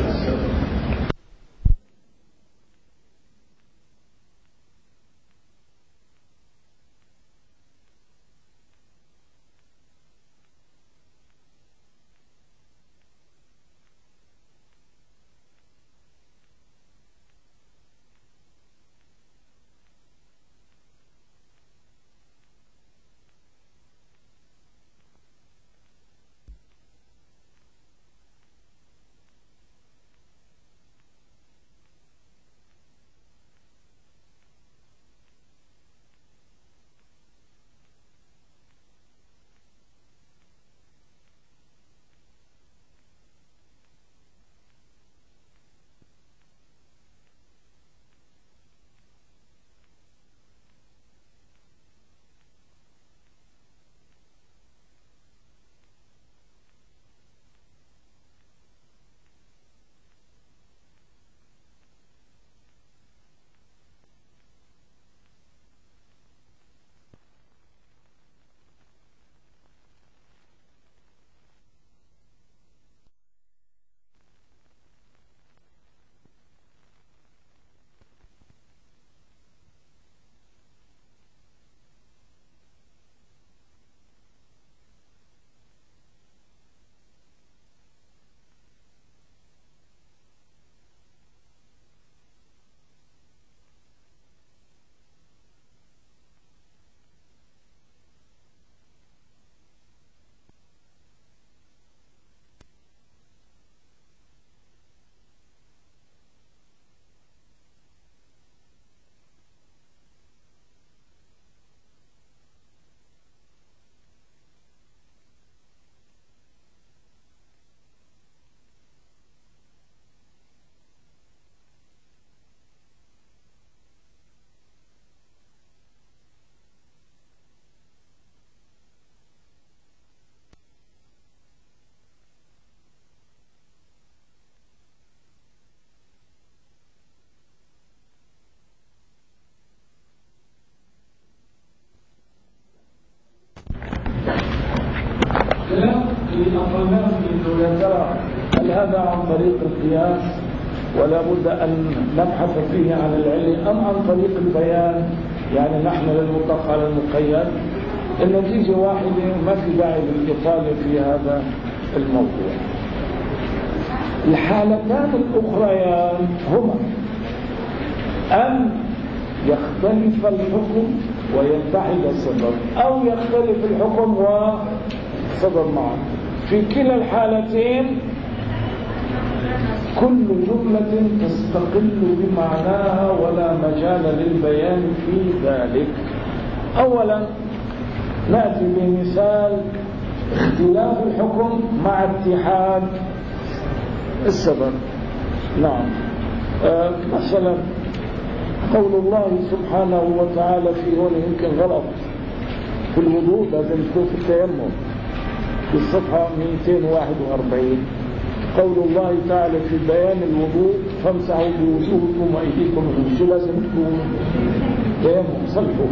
الناس انه يا ترى هل هذا عن طريق القياس ولا بد ان نبحث فيه عن العلم ام عن طريق البيان، يعني نحمل المطلق على المقيد. النتيجه واحده، ما في داعي للاطاله في هذا الموضوع. الحالتان الاخريان هما ان يختلف الحكم ويتحد السبب، او يختلف الحكم وسبب معا. في كلا الحالتين كل جملة تستقل بمعناها ولا مجال للبيان في ذلك. أولا نأتي بمثال اختلاف الحكم مع اتحاد السبب. نعم، مثلا قول الله سبحانه وتعالى في هون يمكن غلط في الوضوء، لازم تكون في التيمم في الصفحة 241. قول الله تعالى في بيان الوضوء فامسحوا بوجوهكم وأيديكم منه، شو لازم تكون؟ تيمم، صلحوا.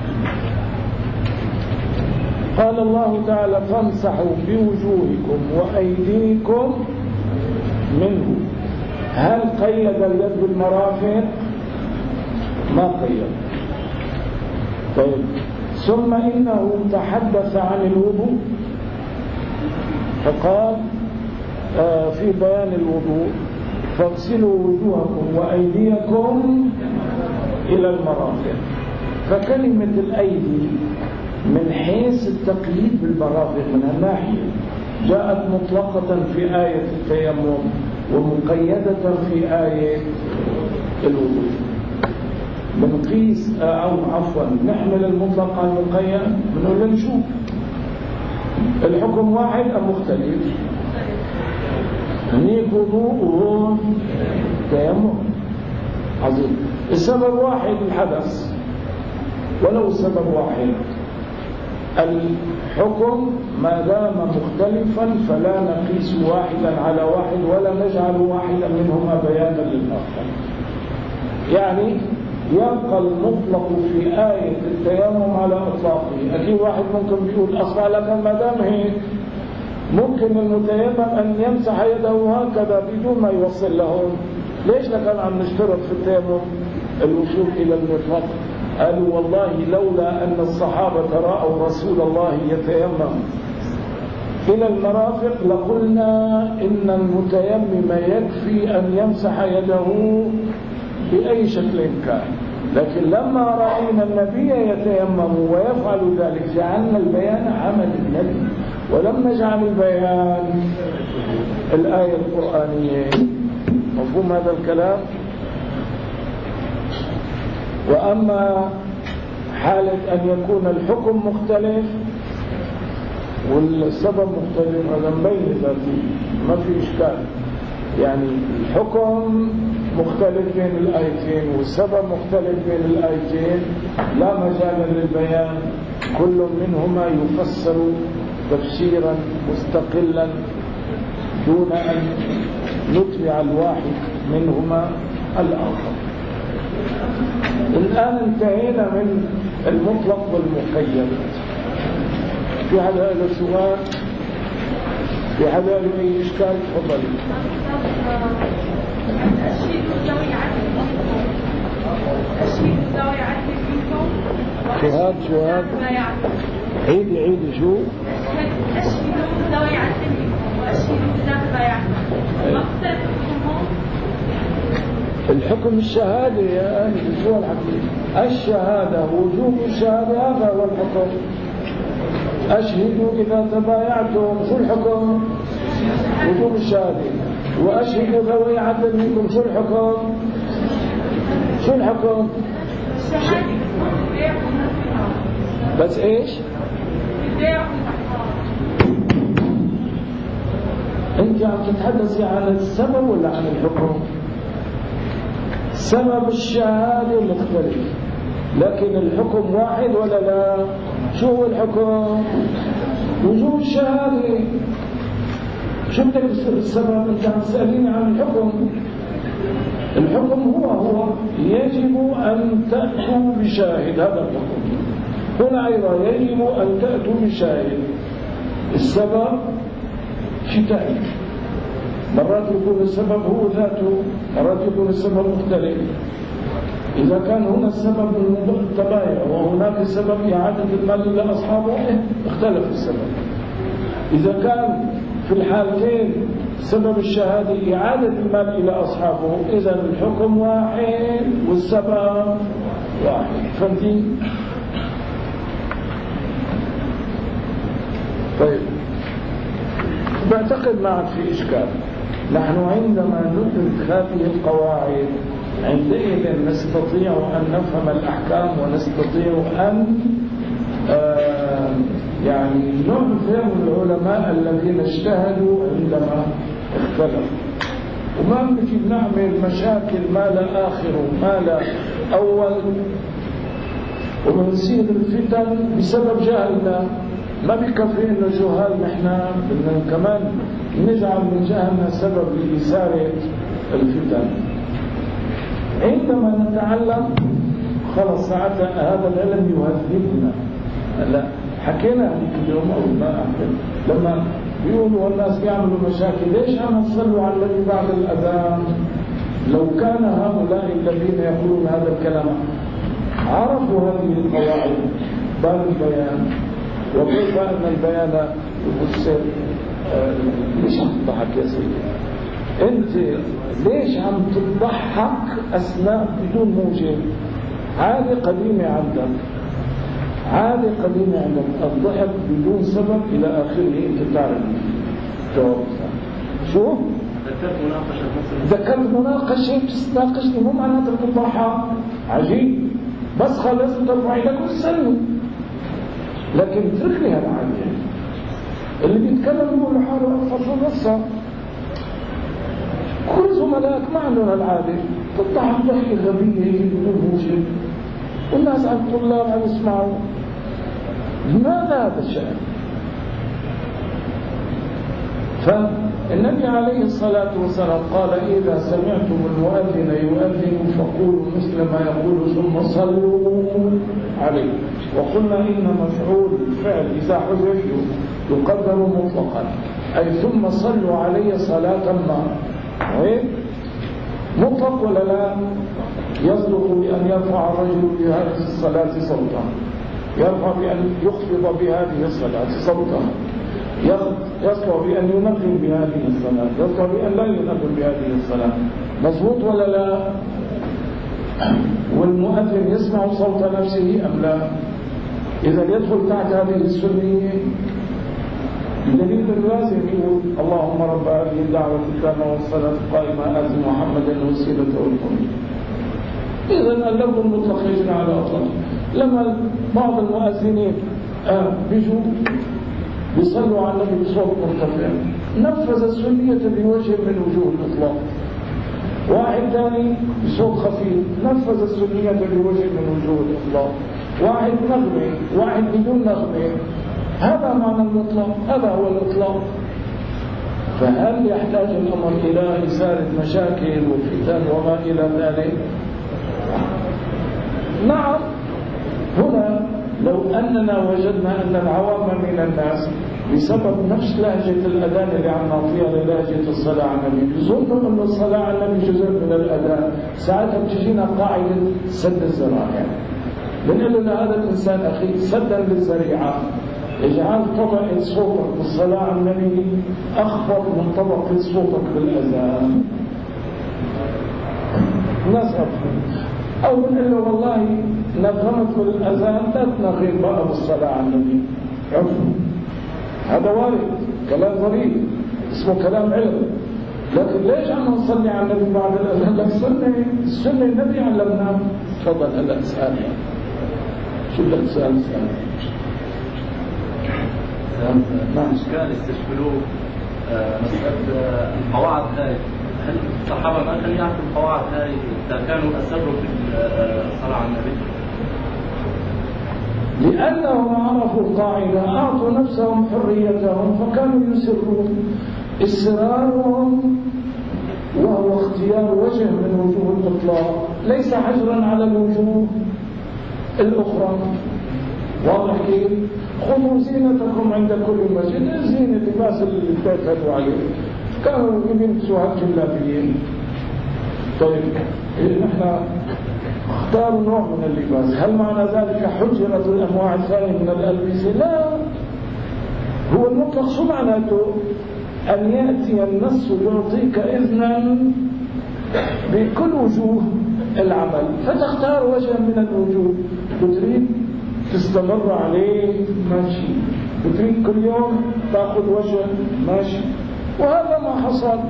قال الله تعالى فامسحوا بوجوهكم وأيديكم منه. هل قيد اليد بالمرافق؟ ما قيد. طيب، ثم إنه تحدث عن الوضوء فقال في بيان الوضوء فاغسلوا وجوهكم وأيديكم إلى المرافق. فكلمة الأيدي من حيث التقييد بالمرافق من الناحية جاءت مطلقة في آية التيمم ومقيدة في آية الوضوء. بنقيس أو عفوا نحمل المطلق على المقيد، بنقول له نشوف الحكم واحد أم مختلف. هنيك وضوء تيمم عظيم، السبب واحد الحدث ولو سبب واحد، الحكم ما دام مختلفا فلا نقيس واحدا على واحد ولا نجعل واحدا منهما بيانا للآخر. يعني يبقى المطلق في آية التيمم على إطلاقه. أكيد واحد ممكن بيقول أصلا لكن ما دام هيك ممكن المتيمم أن يمسح يده هكذا بدون ما يوصل لهم، ليش لكن عم نشترط في التيمم الوصول إلى المرفق؟ قالوا والله لولا أن الصحابة رأوا رسول الله يتيمم إلى المرافق لقلنا إن المتيمم يكفي أن يمسح يده بأي شكل كان، لكن لما رأينا النبي يتيمم ويفعل ذلك جعلنا البيان عمل النبي ولم نجعل البيان الآية القرآنية. مفهوم هذا الكلام؟ وأما حالة أن يكون الحكم مختلف والسبب مختلف هذا مبين ذاتي ما في إشكال، يعني الحكم مختلف بين الآيتين والسبب مختلف بين الآيتين لا مجال للبيان، كل منهما يفسر تفسيرا مستقلا دون أن نتبع الواحد منهما الآخر. الآن انتهينا من المطلق والمقيد. في حدا له سؤال؟ في حدا له أي إشكال؟ تفضل. شهاد شهاد عيدي شو؟ أشهدوا ذوي عدل منكم وأشهدوا إذا تبايعتم. الحكم الشهادة يا أهل شو الحكي؟ الشهادة وجوب الشهادة هذا هو الحكم. أشهدوا إذا تبايعتم شو الحكم؟ وجوب الشهادة. وأشهدوا ذوي عدل منكم شو الحكم؟ شو الحكم؟ بس إيش؟ أنت عم تتحدثي عن السبب ولا عن الحكم؟ سبب الشهادة مختلف لكن الحكم واحد ولا لا؟ شو هو الحكم؟ وجوب الشهادة. شو بدك السبب؟ أنت عم تسأليني عن الحكم. الحكم هو يجب أن تأتوا بشاهد، هذا الحكم. هنا أيضا يجب أن تأتوا بشاهد. السبب شتائي، مرات يكون السبب هو ذاته، مرات يكون السبب مختلف. إذا كان هنا السبب التبايع وهناك سبب إعادة المال إلى أصحابه اختلف السبب. إذا كان في الحالتين سبب الشهادة إعادة المال إلى أصحابه إذا الحكم واحد والسبب واحد. فهمتي؟ طيب بعتقد ما عاد في إشكال. نحن عندما ندرك هذه القواعد عندئذ نستطيع أن نفهم الأحكام ونستطيع أن يعني نفهم العلماء الذين اجتهدوا عندما اختلفوا، وما بنجي نعمل مشاكل ما لا آخر وما لا أول وبنصير الفتن بسبب جهلنا. ما بكفي انه جهال، نحن بدنا كمان نجعل من جهلنا سبب لإثارة الفتن. عندما نتعلم خلص ساعتها هذا العلم يهذبنا. لا حكينا هذيك اليوم او ما أحكي لما بيقولوا الناس بيعملوا مشاكل ليش عم تصلوا على الذي بعد الأذان؟ لو كان هؤلاء الذين يقولون هذا الكلام عرفوا هذه القواعد باب البيان وكيف أن البيان يفسر. ليش عم تضحك يا سيدي؟ أنت ليش عم تضحك أثناء بدون موجب؟ عادة قديمة عندك، عادة قديمة عندك الضحك بدون سبب إلى آخره. أنت تعرف شو؟ ذكرت مناقشة بتناقشني مو معناتها تضحك. عجيب. بس خلص ترفع ايدك وتسلم. لكن اترك لي هالعادة. اللي بيتكلم يقول لحاله احفظ النص. كل زملائك ما عندهم العادة، تضحك ضحكة غبية هيك بدون وجه، والناس عم الطلاب عم يسمعوا. لماذا هذا الشأن؟ فالنبي عليه الصلاة والسلام قال: إذا سمعتم المؤذن يؤذن فقولوا مثل ما يقول ثم صلوا عليه. وقلنا إن مفعول الفعل إذا حذف يقدر مطلقا، أي ثم صلوا عليه صلاة ما. مطلق ولا لا؟ يصدق بأن يرفع الرجل بهذه الصلاة صوته، يرفع بأن يخفض بهذه الصلاة صوته، يصدق بأن ينقل بهذه الصلاة، يصدق بأن لا ينقل بهذه الصلاة. مضبوط ولا لا؟ والمؤذن يسمع صوت نفسه أم لا؟ إذا يدخل تحت هذه السنية. الدليل اللازم يقول: اللهم رب هذه الدعوة التامة والصلاة القائمة آت محمدا الوسيلة والفضيلة. إذا اللفظ المطلق يجري على أطلاق. لما بعض المؤذنين بيجوا بيصلوا على النبي بصوت مرتفع، نفذ السنية بوجه من وجوه الإطلاق. واحد ثاني بصوت خفيف، نفذ السنية بوجه من وجوه الإطلاق. واحد نغمة، واحد بدون نغمة. هذا معنى المطلق، هذا هو الإطلاق. فهل يحتاج الأمر إلى إزالة مشاكل وفتن وما إلى ذلك؟ نعم. هنا لو أننا وجدنا أن العوام من الناس بسبب نفس لهجة الأذان اللي عم نعطيها للهجة الصلاة على النبي بيظنوا أن الصلاة على النبي جزء من الأذان، ساعتها بتجينا قاعدة سد الذرائع. بنقول لهذا الإنسان: أخي، سدا للذريعة، اجعل طبقة صوتك بالصلاة على النبي أخفض من طبقة صوتك بالأذان. نسأل. أو بنقول له: والله نغمت بالأذان لا تنغم بقى بالصلاة على النبي. عفوا، هذا وارد، كلام ظريف، اسمه كلام علم. لكن ليش عم نصلي على النبي بعد الأذان؟ لك السنة النبي علمنا. تفضل. هلا اسألني. شو بدك تسأل؟ إشكال يستشكلوه مسألة القواعد هاي. هل الصحابة ما كانوا يعرفوا القواعد هاي إذا كانوا أسروا في الصلاة على النبي؟ لأنهم عرفوا القاعدة أعطوا نفسهم حريتهم فكانوا يسرون. إصرارهم وهو اختيار وجه من وجوه الإطلاق، ليس حجرا على الوجوه الأخرى. واضح كيف؟ خذوا زينتكم عند كل مسجد. الزينة لباس اللي بتعتدوا عليه، كانوا يلبسوا هالجلابيين. طيب نحن اختاروا نوع من اللباس، هل معنى ذلك حجرت الأنواع الثانية من الألبسة؟ لا. هو المطلق شو معناته؟ أن يأتي النص يعطيك إذنا بكل وجوه العمل، فتختار وجه من الوجوه. بتريد تستمر عليه، ماشي. بتريد كل يوم تأخذ وجه، ماشي. وهذا ما حصل.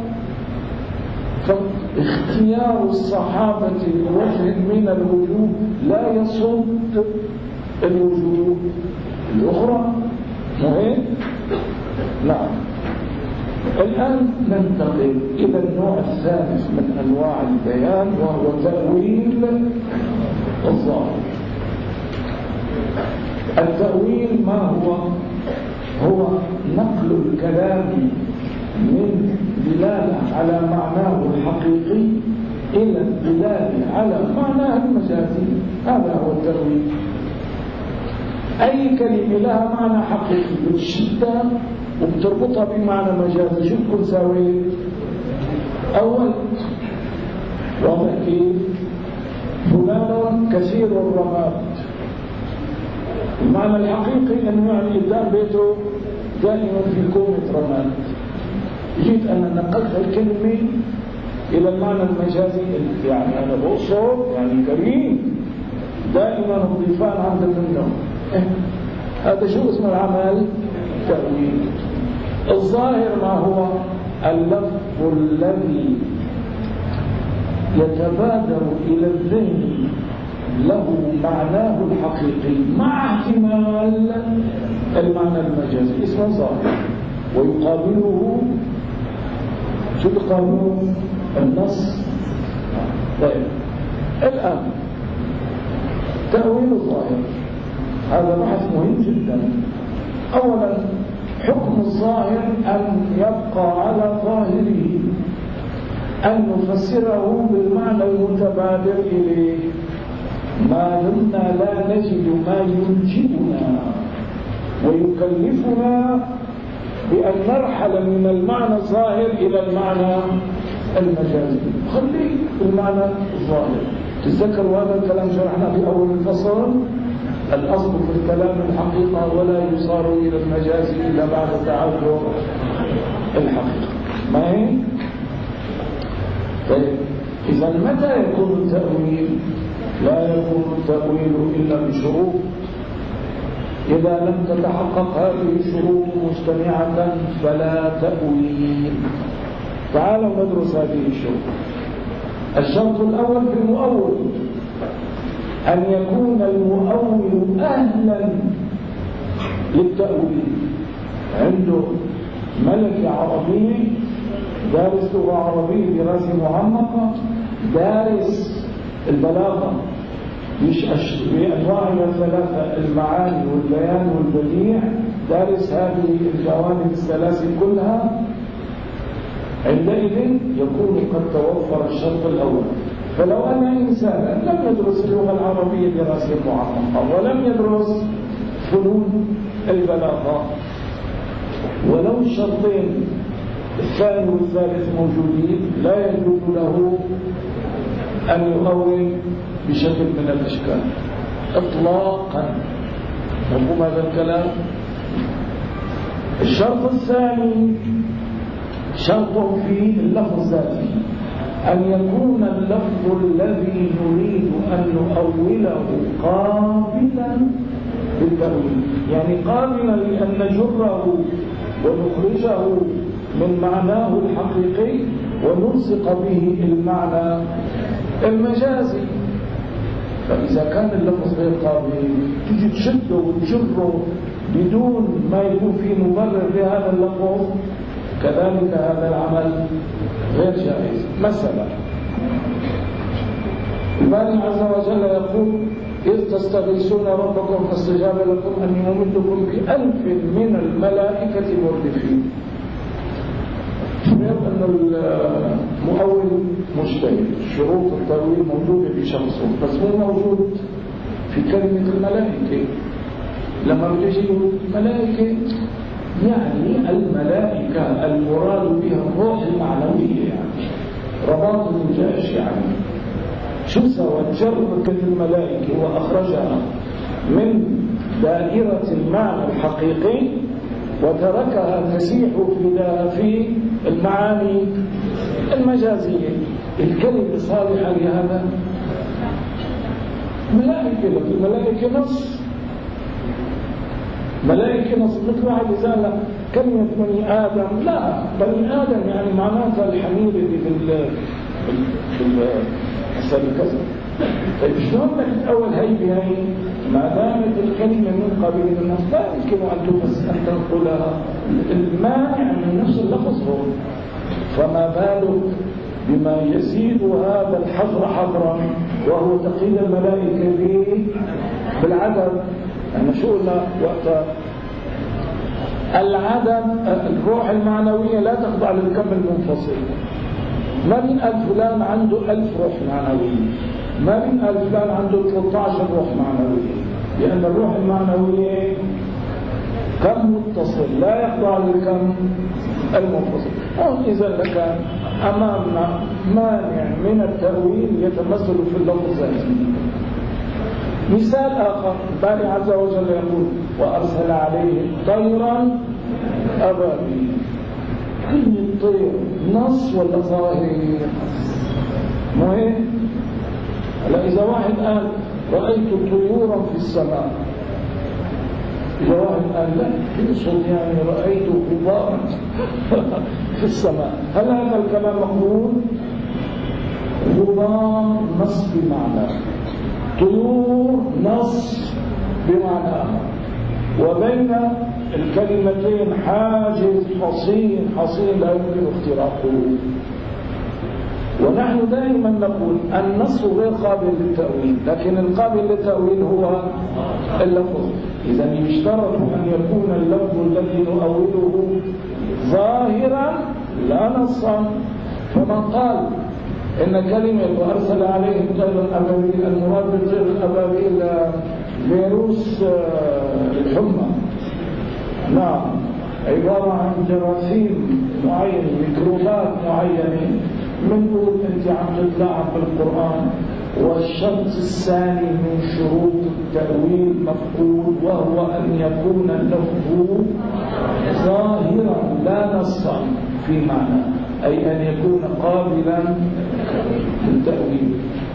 فاختيار الصحابة لوجه من الوجوه لا يصد الوجوه الأخرى. مهم؟ نعم. الآن ننتقل إلى النوع الثالث من أنواع البيان، وهو تأويل الظاهر. التأويل ما هو؟ هو نقل الكلام من دلالة على معناه الحقيقي إلى الدلالة على معناه المجازي. هذا هو التأويل. أي كلمة لها معنى حقيقي بتشدها وبتربطها بمعنى مجازي، شو تكون ساوية؟ أول، واضح كيف؟ فلان كثير الرماد، المعنى الحقيقي أنه يعني قدام بيته دائما في كومة رماد. جيت أنا نقلت الكلمة إلى المعنى المجازي، يعني أنا بقصد يعني كريم، دائما الضيفان عند منه. هذا شو اسم العمل؟ تأويل. الظاهر ما هو؟ اللفظ الذي يتبادر إلى الذهن له معناه الحقيقي مع احتمال المعنى المجازي اسمه ظاهر، ويقابله شو يقابله؟ النص. طيب الآن تأويل الظاهر هذا بحث مهم جدا. أولا حكم الظاهر أن يبقى على ظاهره، أن نفسره بالمعنى المتبادر إليه ما دمنا لا نجد ما يلجئنا ويكلفنا بأن نرحل من المعنى الظاهر إلى المعنى المجازي. خليه المعنى الظاهر. تذكروا هذا الكلام شرحنا في أول الفصل. الأصل في الكلام الحقيقة ولا يصار إلى المجاز إلا بعد تعذر الحقيقة. ما هي؟ طيب إذا متى يكون التأويل؟ لا يكون التأويل إلا بشروط. إذا لم تتحقق هذه الشروط مجتمعة فلا تأويل. تعالوا ندرس هذه الشروط. الشرط الأول في المؤول أن يكون المؤول أهلا للتأويل، عنده ملكة عربية، دارس لغة عربية دراسة معمقة، دارس البلاغة بأنواعها الثلاثة، المعاني والبيان والبديع، دارس هذه الجوانب الثلاث كلها، عندئذ يكون قد توفر الشرط الأول. فلو أن إنسانا لم يدرس اللغة العربية دراسة معمقة ولم يدرس فنون البلاغة، ولو الشرطين الثاني والثالث موجودين، لا يجوز له أن يؤول بشكل من الأشكال إطلاقا. مفهوم هذا الكلام؟ الشرط الثاني شرط في اللفظ ذاته، أن يكون اللفظ الذي نريد أن نؤوله قابلا للتأويل، يعني قابلا لأن نجره ونخرجه من معناه الحقيقي ونلصق به المعنى المجازي. فإذا كان اللفظ غير قابل تجي تشده وتجره بدون ما يكون فيه مبرر لهذا اللفظ، كذلك هذا العمل غير جائز. مثلا الباري عز وجل يقول إذ تستغيثون ربكم فاستجاب لكم أني ممدكم ب1000 من الملائكة مردفين. شرط أن المؤول مجتهد، شروط التأويل موجودة في شخصه، بس مو موجود في كلمة الملائكة. لما بيجي الملائكة يعني الملائكة المراد بها الروح المعنوية، يعني رباط الجيش. يعني شو سوى؟ جرد الملائكة وأخرجها من دائرة المعنى الحقيقي وتركها تسيح في المعاني المجازية. الكلمة صالحة لهذا؟ الملائكة نص، ملائكة نص. مثل واحد يسأل كلمة بني آدم، لا، بني آدم يعني معناتها الحمير اللي في حسب كذا. طيب شلون بدك تأول هي بهي؟ ما دامت الكلمة من قبيل النص لا يمكن أن تنقلها. المانع من نفس اللفظ هو، فما بالك بما يزيد هذا الحظر حظرا وهو تقييد الملائكة بالعدد. يعني شو قلنا وقت العدد؟ الروح المعنوية لا تخضع للكم المنفصل. ما بنقال فلان عنده 1000 روح معنوية، ما بنقال فلان عنده 13 روح معنوية، لأن الروح المعنوية كم متصل لا يخضع للكم المنفصل. إذا لك أمامنا مانع من التأويل يتمثل في اللفظ ذاته. مثال آخر، الباري عز وجل يقول وأرسل عليهم طيرا أبابيل. كلمة طير نص ولا ظاهر؟ مهم. إذا واحد قال رأيت طيورا في السماء، إذا واحد قال لا تقصد يعني رأيت غبارا في السماء، هل هذا الكلام مقبول؟ غبار نص بمعنى، طيور نص بمعناها، وبين الكلمتين حاجز حصين لا يمكن اختراقه. ونحن دائما نقول النص غير قابل للتأويل، لكن القابل للتأويل هو اللفظ. إذا يشترط أن يكون اللفظ الذي نؤوله ظاهرا لا نصا. فمن قال إن كلمة وأرسل عليهم طير الأبابيل، المراد بالطير الأبابيل فيروس الحمى، نعم، عبارة عن جراثيم معينة، ميكروبات معينة، منقول أنت عم تتلاعب بالقرآن. والشرط الثاني من شروط التأويل مفقود، وهو أن يكون اللفظ ظاهرا لا نصا في معنى، أي أن يكون قابلا للتأويل.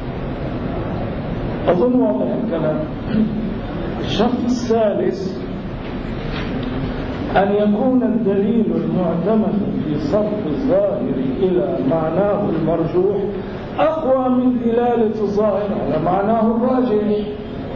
أظن واضح الكلام. الشرط الثالث أن يكون الدليل المعتمد في صرف الظاهر إلى معناه المرجوح أقوى من دلالة الظاهر على معناه الراجح.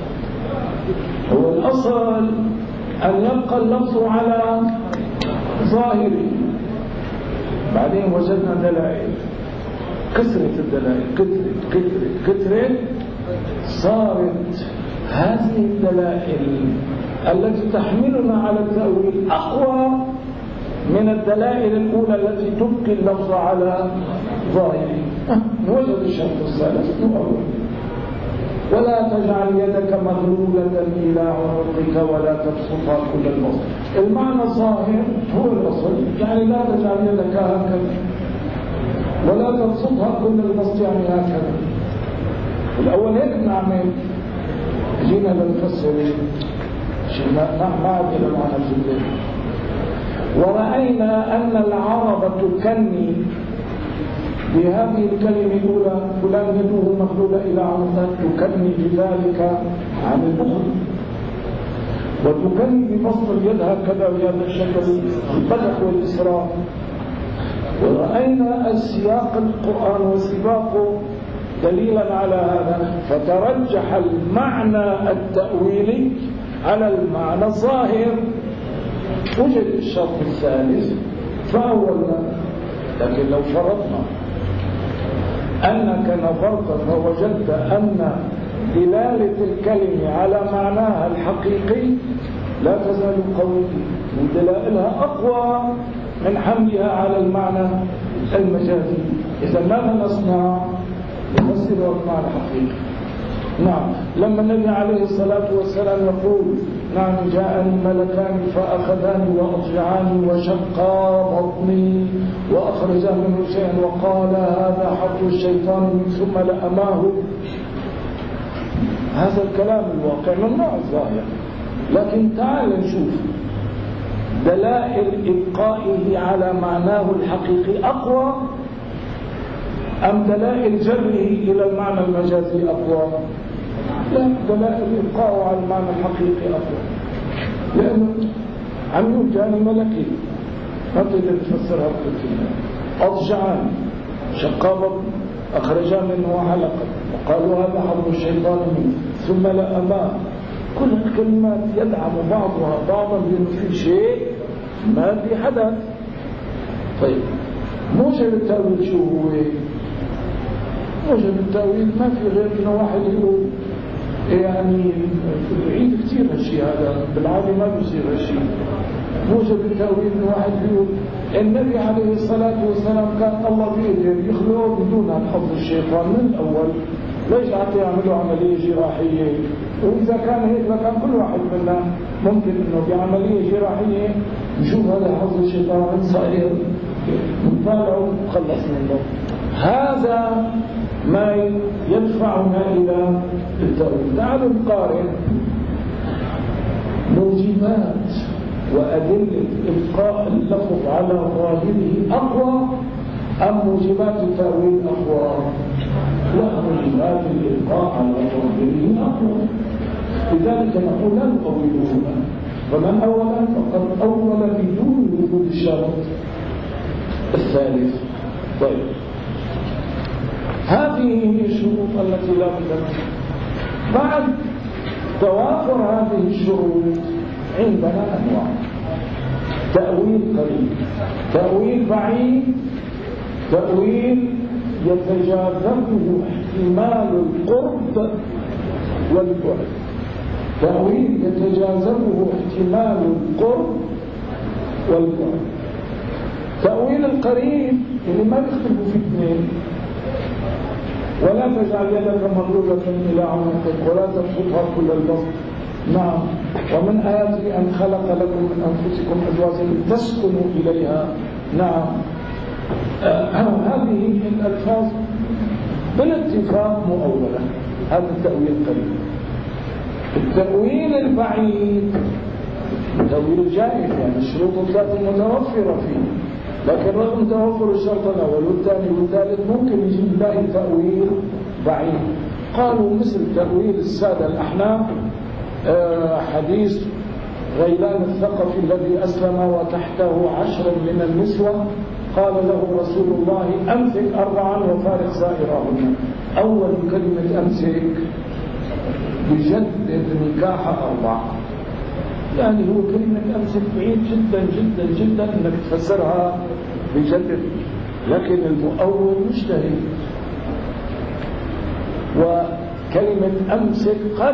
هو الأصل أن يبقى اللفظ على ظاهره. بعدين وجدنا دلائل، كثرة الدلائل، كثرت صارت هذه الدلائل التي تحملنا على التأويل أقوى من الدلائل الأولى التي تبقي اللفظ على ظاهره. نوجد الشرط الثالث نؤول: ولا تجعل يدك مغلولة إلى عنقك ولا تبسطها كل البسط. المعنى الظاهر هو الأصل، يعني لا تجعل يدك هكذا ولا تبسطها كل البسط، يعني هكذا. الأول هيك نعمل، جينا لنفسر ما عدنا معنى الجملة. ورأينا أن العرب تكني بهذه الكلمة الأولى: فلان يده مغلولة إلى عنقه، تكني بذلك عن البخل، وتكني ببسط اليد هكذا بهذا الشكل البذخ والإسراف. ورأينا السياق القرآن وسباقه دليلا على هذا، فترجح المعنى التأويلي على المعنى الظاهر. وجد الشرط الثالث فأولنا. لكن لو فرضنا أنك نظرت فوجدت أن دلالة الكلمة على معناها الحقيقي لا تزال قوية، ودلائلها أقوى من حملها على المعنى المجازي. إذا ماذا نصنع؟ نفسر المعنى الحقيقي. نعم، لما النبي عليه الصلاة والسلام يقول: نعم جاءني ملكان فأخذاني وأضجعاني وشقا بطني وأخرجا منه شيئا وقال هذا حظ الشيطان ثم لأماه، هذا الكلام الواقع ممنوع الظاهر. لكن تعال نشوف دلائل إبقائه على معناه الحقيقي أقوى أم دلائل جره إلى المعنى المجازي أقوى؟ لا، دلائل إبقائه على المعنى الحقيقي أقوى، لأنه عم يقول جاني ملكي، ما تقدر تفسرها بكلمة. أضجعان، شقا أخرجا منه علقا، وقالوا هذا حظ الشيطان منه، ثم لأماه. كل الكلمات يدعم بعضها بعضا لأنه في شيء ما في حدث. طيب موجب التأويل شو هو؟ موجب التأويل ما في غير انه واحد يقول يعني بعيد كثير هالشيء، هذا بالعادة ما بيصير هالشيء. موجب التأويل انه واحد يقول النبي عليه الصلاة والسلام كان الله بيقدر يخلقه بدون حظ الشيطان من الأول، ليش حتى يعملوا عملية جراحية؟ وإذا كان هيك لكان كل واحد منا ممكن إنه بعملية جراحية نشوف هذا حظ الشيطان صغير نطالعه نخلص منه. هذا ما يدفعنا إلى التأويل. تعالوا نقارن موجبات وأدلة إبقاء اللفظ على ظاهره أقوى أم موجبات التأويل أقوى؟ لا، موجبات الإبقاء على ظاهره أقوى. لذلك نقول لا نطوله هنا، فمن أولا فقد أول بدون وجود الشرط الثالث. طيب هذه هي الشروط التي لا بد منها. بعد توافر هذه الشروط عندنا أنواع: تأويل قريب، تأويل بعيد، تأويل يتجاذبه احتمال القرب والبعد، تأويل يتجاذبه احتمال القرب والبعد. تأويل القريب اللي ما يختلفوا في اثنين: ولا تجعل يدك مغلولة إلى عنقك ولا تبسطها كل البسط. نعم. ومن آياته أن خلق لكم من أنفسكم أزواجا لتسكنوا إليها. نعم. هذه الألفاظ بالاتفاق مؤولة. هذا التأويل القريب. التأويل البعيد تأويل جائز، يعني الشروط الثلاثة متوفرة فيه، لكن رغم توفر الشرط الأول والثاني والثالث ممكن يجي باقي تأويل بعيد. قالوا مثل تأويل السادة الأحناف حديث غيلان الثقفي الذي أسلم وتحته 10 من النسوة، قال له رسول الله: أمسك 4 وفارق سائرهن. أول كلمة أمسك بجدد نكاح 4، يعني هو كلمة أمسك بعيد جدا جدا جدا أنك تفسرها بجدد، لكن المؤول مجتهد. وكلمة أمسك قد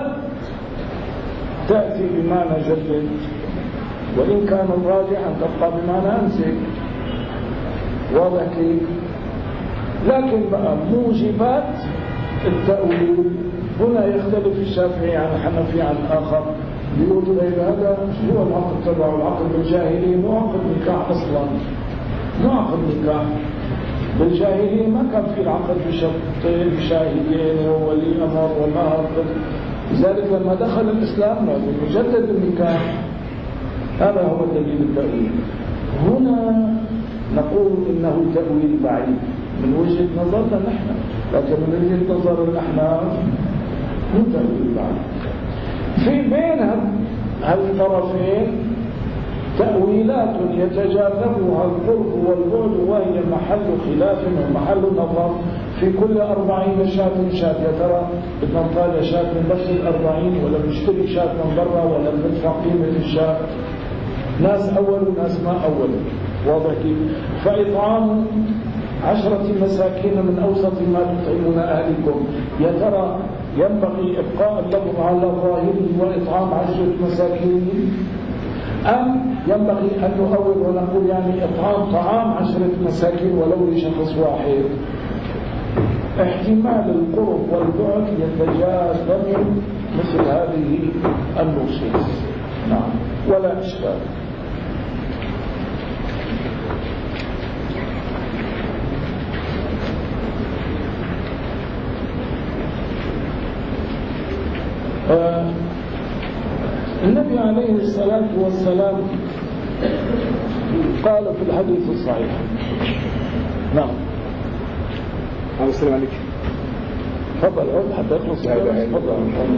تأتي بمعنى جدد، وإن كان الراجح أن تبقى بمعنى أمسك. واضح كيف؟ لكن بقى موجبات التأويل هنا يختلف الشافعي عن الحنفي عن الآخر. بيقول هذا هو العقد تبعه العقد بالجاهلية، مو عقد نكاح أصلا، مو عقد نكاح. بالجاهلية ما كان في العقد بشرطين شاهدين وولي أمر ومهر، لذلك لما دخل الإسلام لازم يجدد النكاح. هذا هو دليل التأويل. هنا نقول إنه تأويل بعيد من وجهة نظرنا نحن، لكن من وجهة نظر الأحناف مو تأويل بعيد. في بين هالطرفين تأويلات يتجاذبها القرب والبعد، وهي محل خلاف ومحل نظر. في كل 40 شاة شاة، يا ترى بدنا نطالع شاة من نفس 40 ولا بنشتري شاة من برا ولا بندفع قيمة الشاة؟ ناس أول وناس ما أول. واضح كيف؟ فإطعام 10 مساكين من أوسط ما تطعمون أهلكم، يا ترى ينبغي إبقاء اللفظ على ظاهره وإطعام 10 مساكين، أم ينبغي أن نؤول ونقول يعني إطعام طعام 10 مساكين ولو لشخص واحد؟ احتمال القرب والبعد يتجاذب مثل هذه النصوص. نعم، ولا إشكال. النبي عليه الصلاة والسلام قال في الحديث الصحيح. نعم. السلام عليكم. تفضل حتى يخلص. تفضل.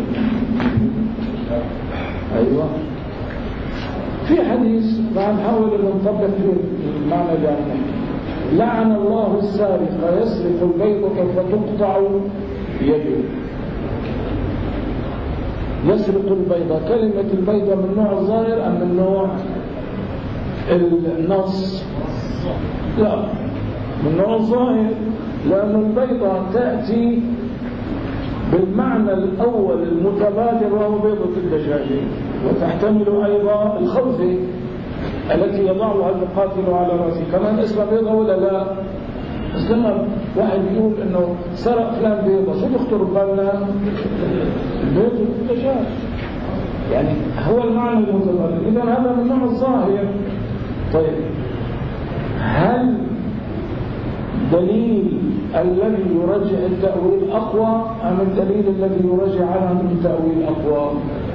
أيوة. في حديث نحاول أن نطبق فيه المعنى اللي عندنا: لعن الله السارق يسرق البيضة فتقطع يده. يسرق البيضة، كلمة البيضة من نوع الظاهر أم من نوع النص؟ لا، من نوع الظاهر، لأن البيضة تأتي بالمعنى الأول المتبادر وهو بيضة الدجاج، وتحتمل أيضا الخوذة التي يضعها المقاتل على رأسه. كمان اسمها بيضة ولا لا؟ لما واحد يقول انه سرق فلان بيضة، شو بيخطر ببالنا؟ بيضة الدجاج، يعني هو المعنى المتبادر. إذا هذا من نوع الظاهر. طيب، هل دليل الذي يرجع التأويل أقوى أم الدليل الذي يرجع عنه التأويل أقوى؟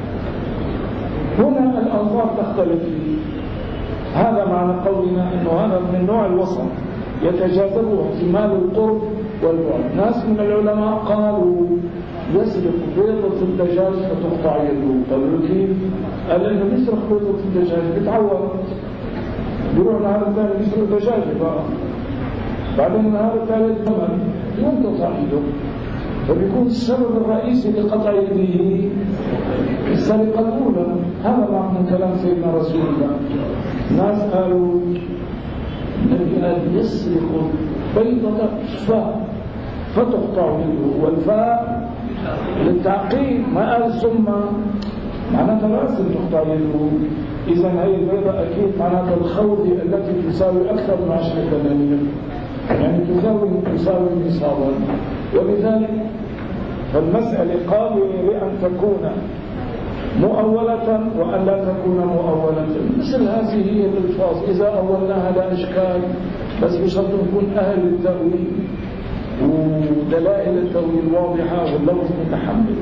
هنا الأنظار تختلف فيه. هذا معنى قولنا أنه هذا من نوع الوسط يتجاذبه احتمال القرب والبعد. ناس من العلماء قالوا يسرق بيضة الدجاج فتقطع يده. قالوا كيف؟ قال انه بيسرق بيضة الدجاج بيتعود، بيروح نهار الثاني بيسرق دجاجة بقى، بعدين النهار الثالث كمان ينقطع يده. فبيكون السبب الرئيسي لقطع يده السرقة الأولى. هذا معنى كلام سيدنا رسول الله. ناس قالوا النبي قال يسرق بيضة فاء فتقطع يده، والفاء للتعقيد، ما قال ثم معناتها لازم تقطع يده. إذا هي البيضة أكيد معناتها الخوذة التي تساوي أكثر من 10 دنانير، يعني تساوي نصابا. ولذلك فالمسألة قابلة لأن تكون مؤولة وأن لا تكون مؤولة. مثل هذه هي الألفاظ إذا أولناها لا إشكال، بس بشرط نكون أهل التأويل ودلائل التأويل واضحة واللفظ متحمل.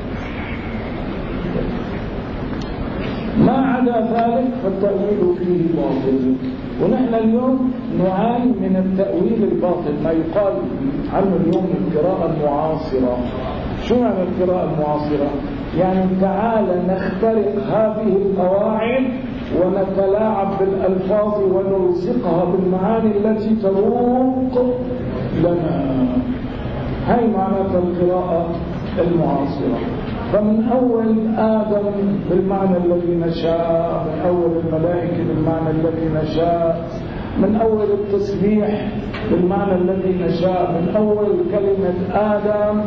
ما عدا ذلك فالتأويل فيه باطل. ونحن اليوم نعاني من التأويل الباطل، ما يقال عنه اليوم القراءة المعاصرة. شو معنى القراءة المعاصرة؟ يعني تعال نخترق هذه القواعد ونتلاعب بالألفاظ ونلصقها بالمعاني التي تروق لنا. هاي معنى القراءة المعاصرة. فمن أول آدم بالمعنى الذي نشاء، من أول الملائكة بالمعنى الذي نشاء، من أول التسبيح بالمعنى الذي نشاء، من أول كلمة آدم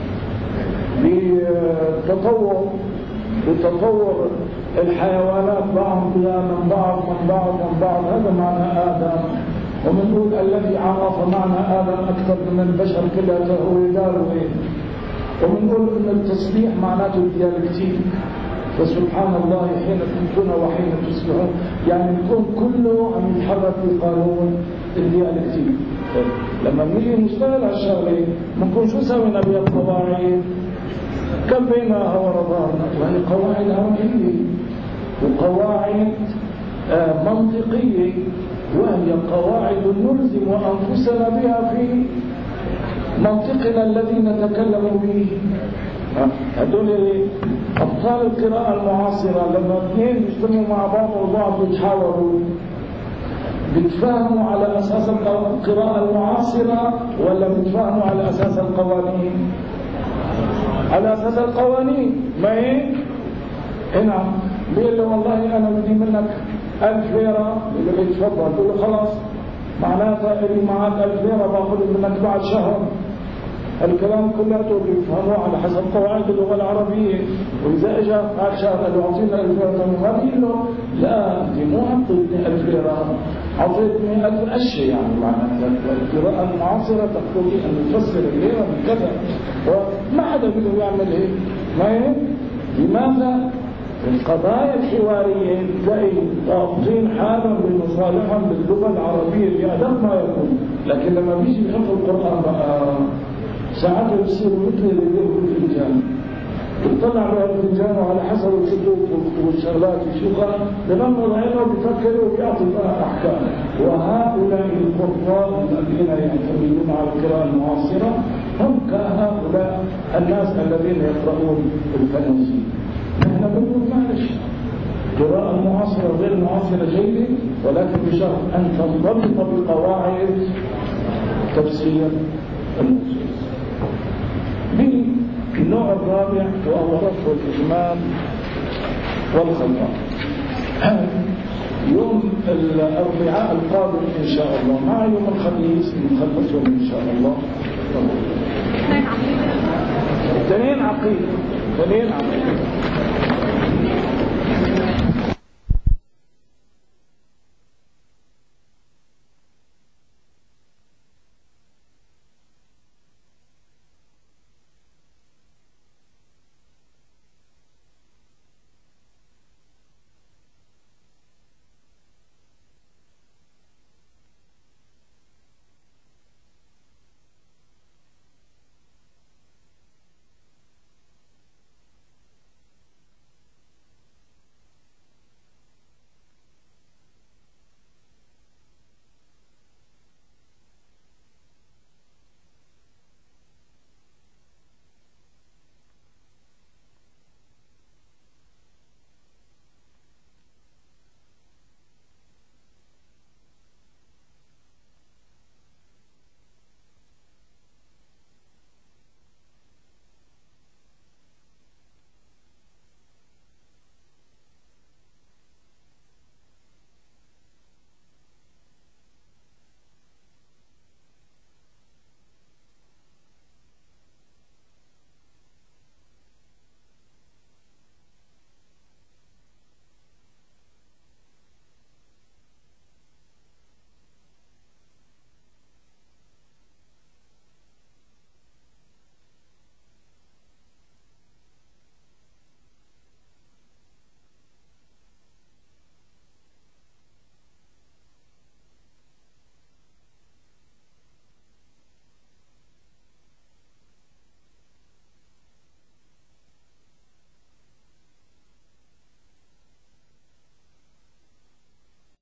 بتطور الحيوانات بعضها من بعض، هذا معنى آدم. ومنقول الذي عرف معنى آدم أكثر من البشر كلها هو داروين. ومنقول أن التسبيح معناته الديالكتيك، فسبحان الله حين تموتون وحين تصبحون، يعني الكون كله عم يتحرك بقانون الديالكتيك. لما نيجي نشتغل على الشغله بنكون شو سوينا بالقواعد؟ كبيناها ورضانا، وهي قواعد عقليه وقواعد منطقيه، وهي قواعد نلزم أنفسنا بها في منطقنا الذي نتكلم به. هدول أبطال القراءة المعاصرة لما اثنين يجتمعوا مع بعض وبعض يتحاوروا بيتفاهموا على أساس القراءة المعاصرة ولا بيتفاهموا على أساس القوانين؟ على أساس القوانين. ما هي؟ نعم. بيقول له والله أنا بدي منك 1000 ليرة، بيقول له تفضل، بيقول له خلاص معناتها اللي معك 1000 ليرة باخذ منك بعد شهر. الكلام كله بيفهموه على حسب قواعد اللغة العربية. وإذا اجى بعد شهر قال له أعطينا 1000 ليرة، ما بيقول له لا دي مو أعطيتني 1000 ليرة، أعطيتني 1000 أشياء. يعني معناتها القراءة المعاصرة تقتضي أن تفسر الليرة من كذا، وما حدا بده يعمل هيك. ما هيك؟ لماذا؟ القضايا الحوارية تلاقي ضابطين حالهم بمصالحهم باللغة العربية بأدق ما يكون، لكن لما بيجي بحفظ القرآن بقى ساعات بيصيروا مثل اللي بيقولوا الفنجان، بيطلع بها الفنجان وعلى حسب الخطوط والشغلات يشوفها بغمض عينه وبيفكر وبيعطي بقى أحكام. وهؤلاء القراء الذين يعتمدون على القراءة المعاصرة هم كهؤلاء الناس الذين يقرؤون الفنجان. نحن بنقول معلش القراءة المعاصرة غير المعاصرة جيدة، ولكن بشرط أن تنضبط بقواعد تفسير النصوص. بالنوع الرابع وهو رفع الإجمال والخطأ. يوم الأربعاء القادم إن شاء الله مع يوم الخميس نخلصهم إن شاء الله. اثنين عقيدة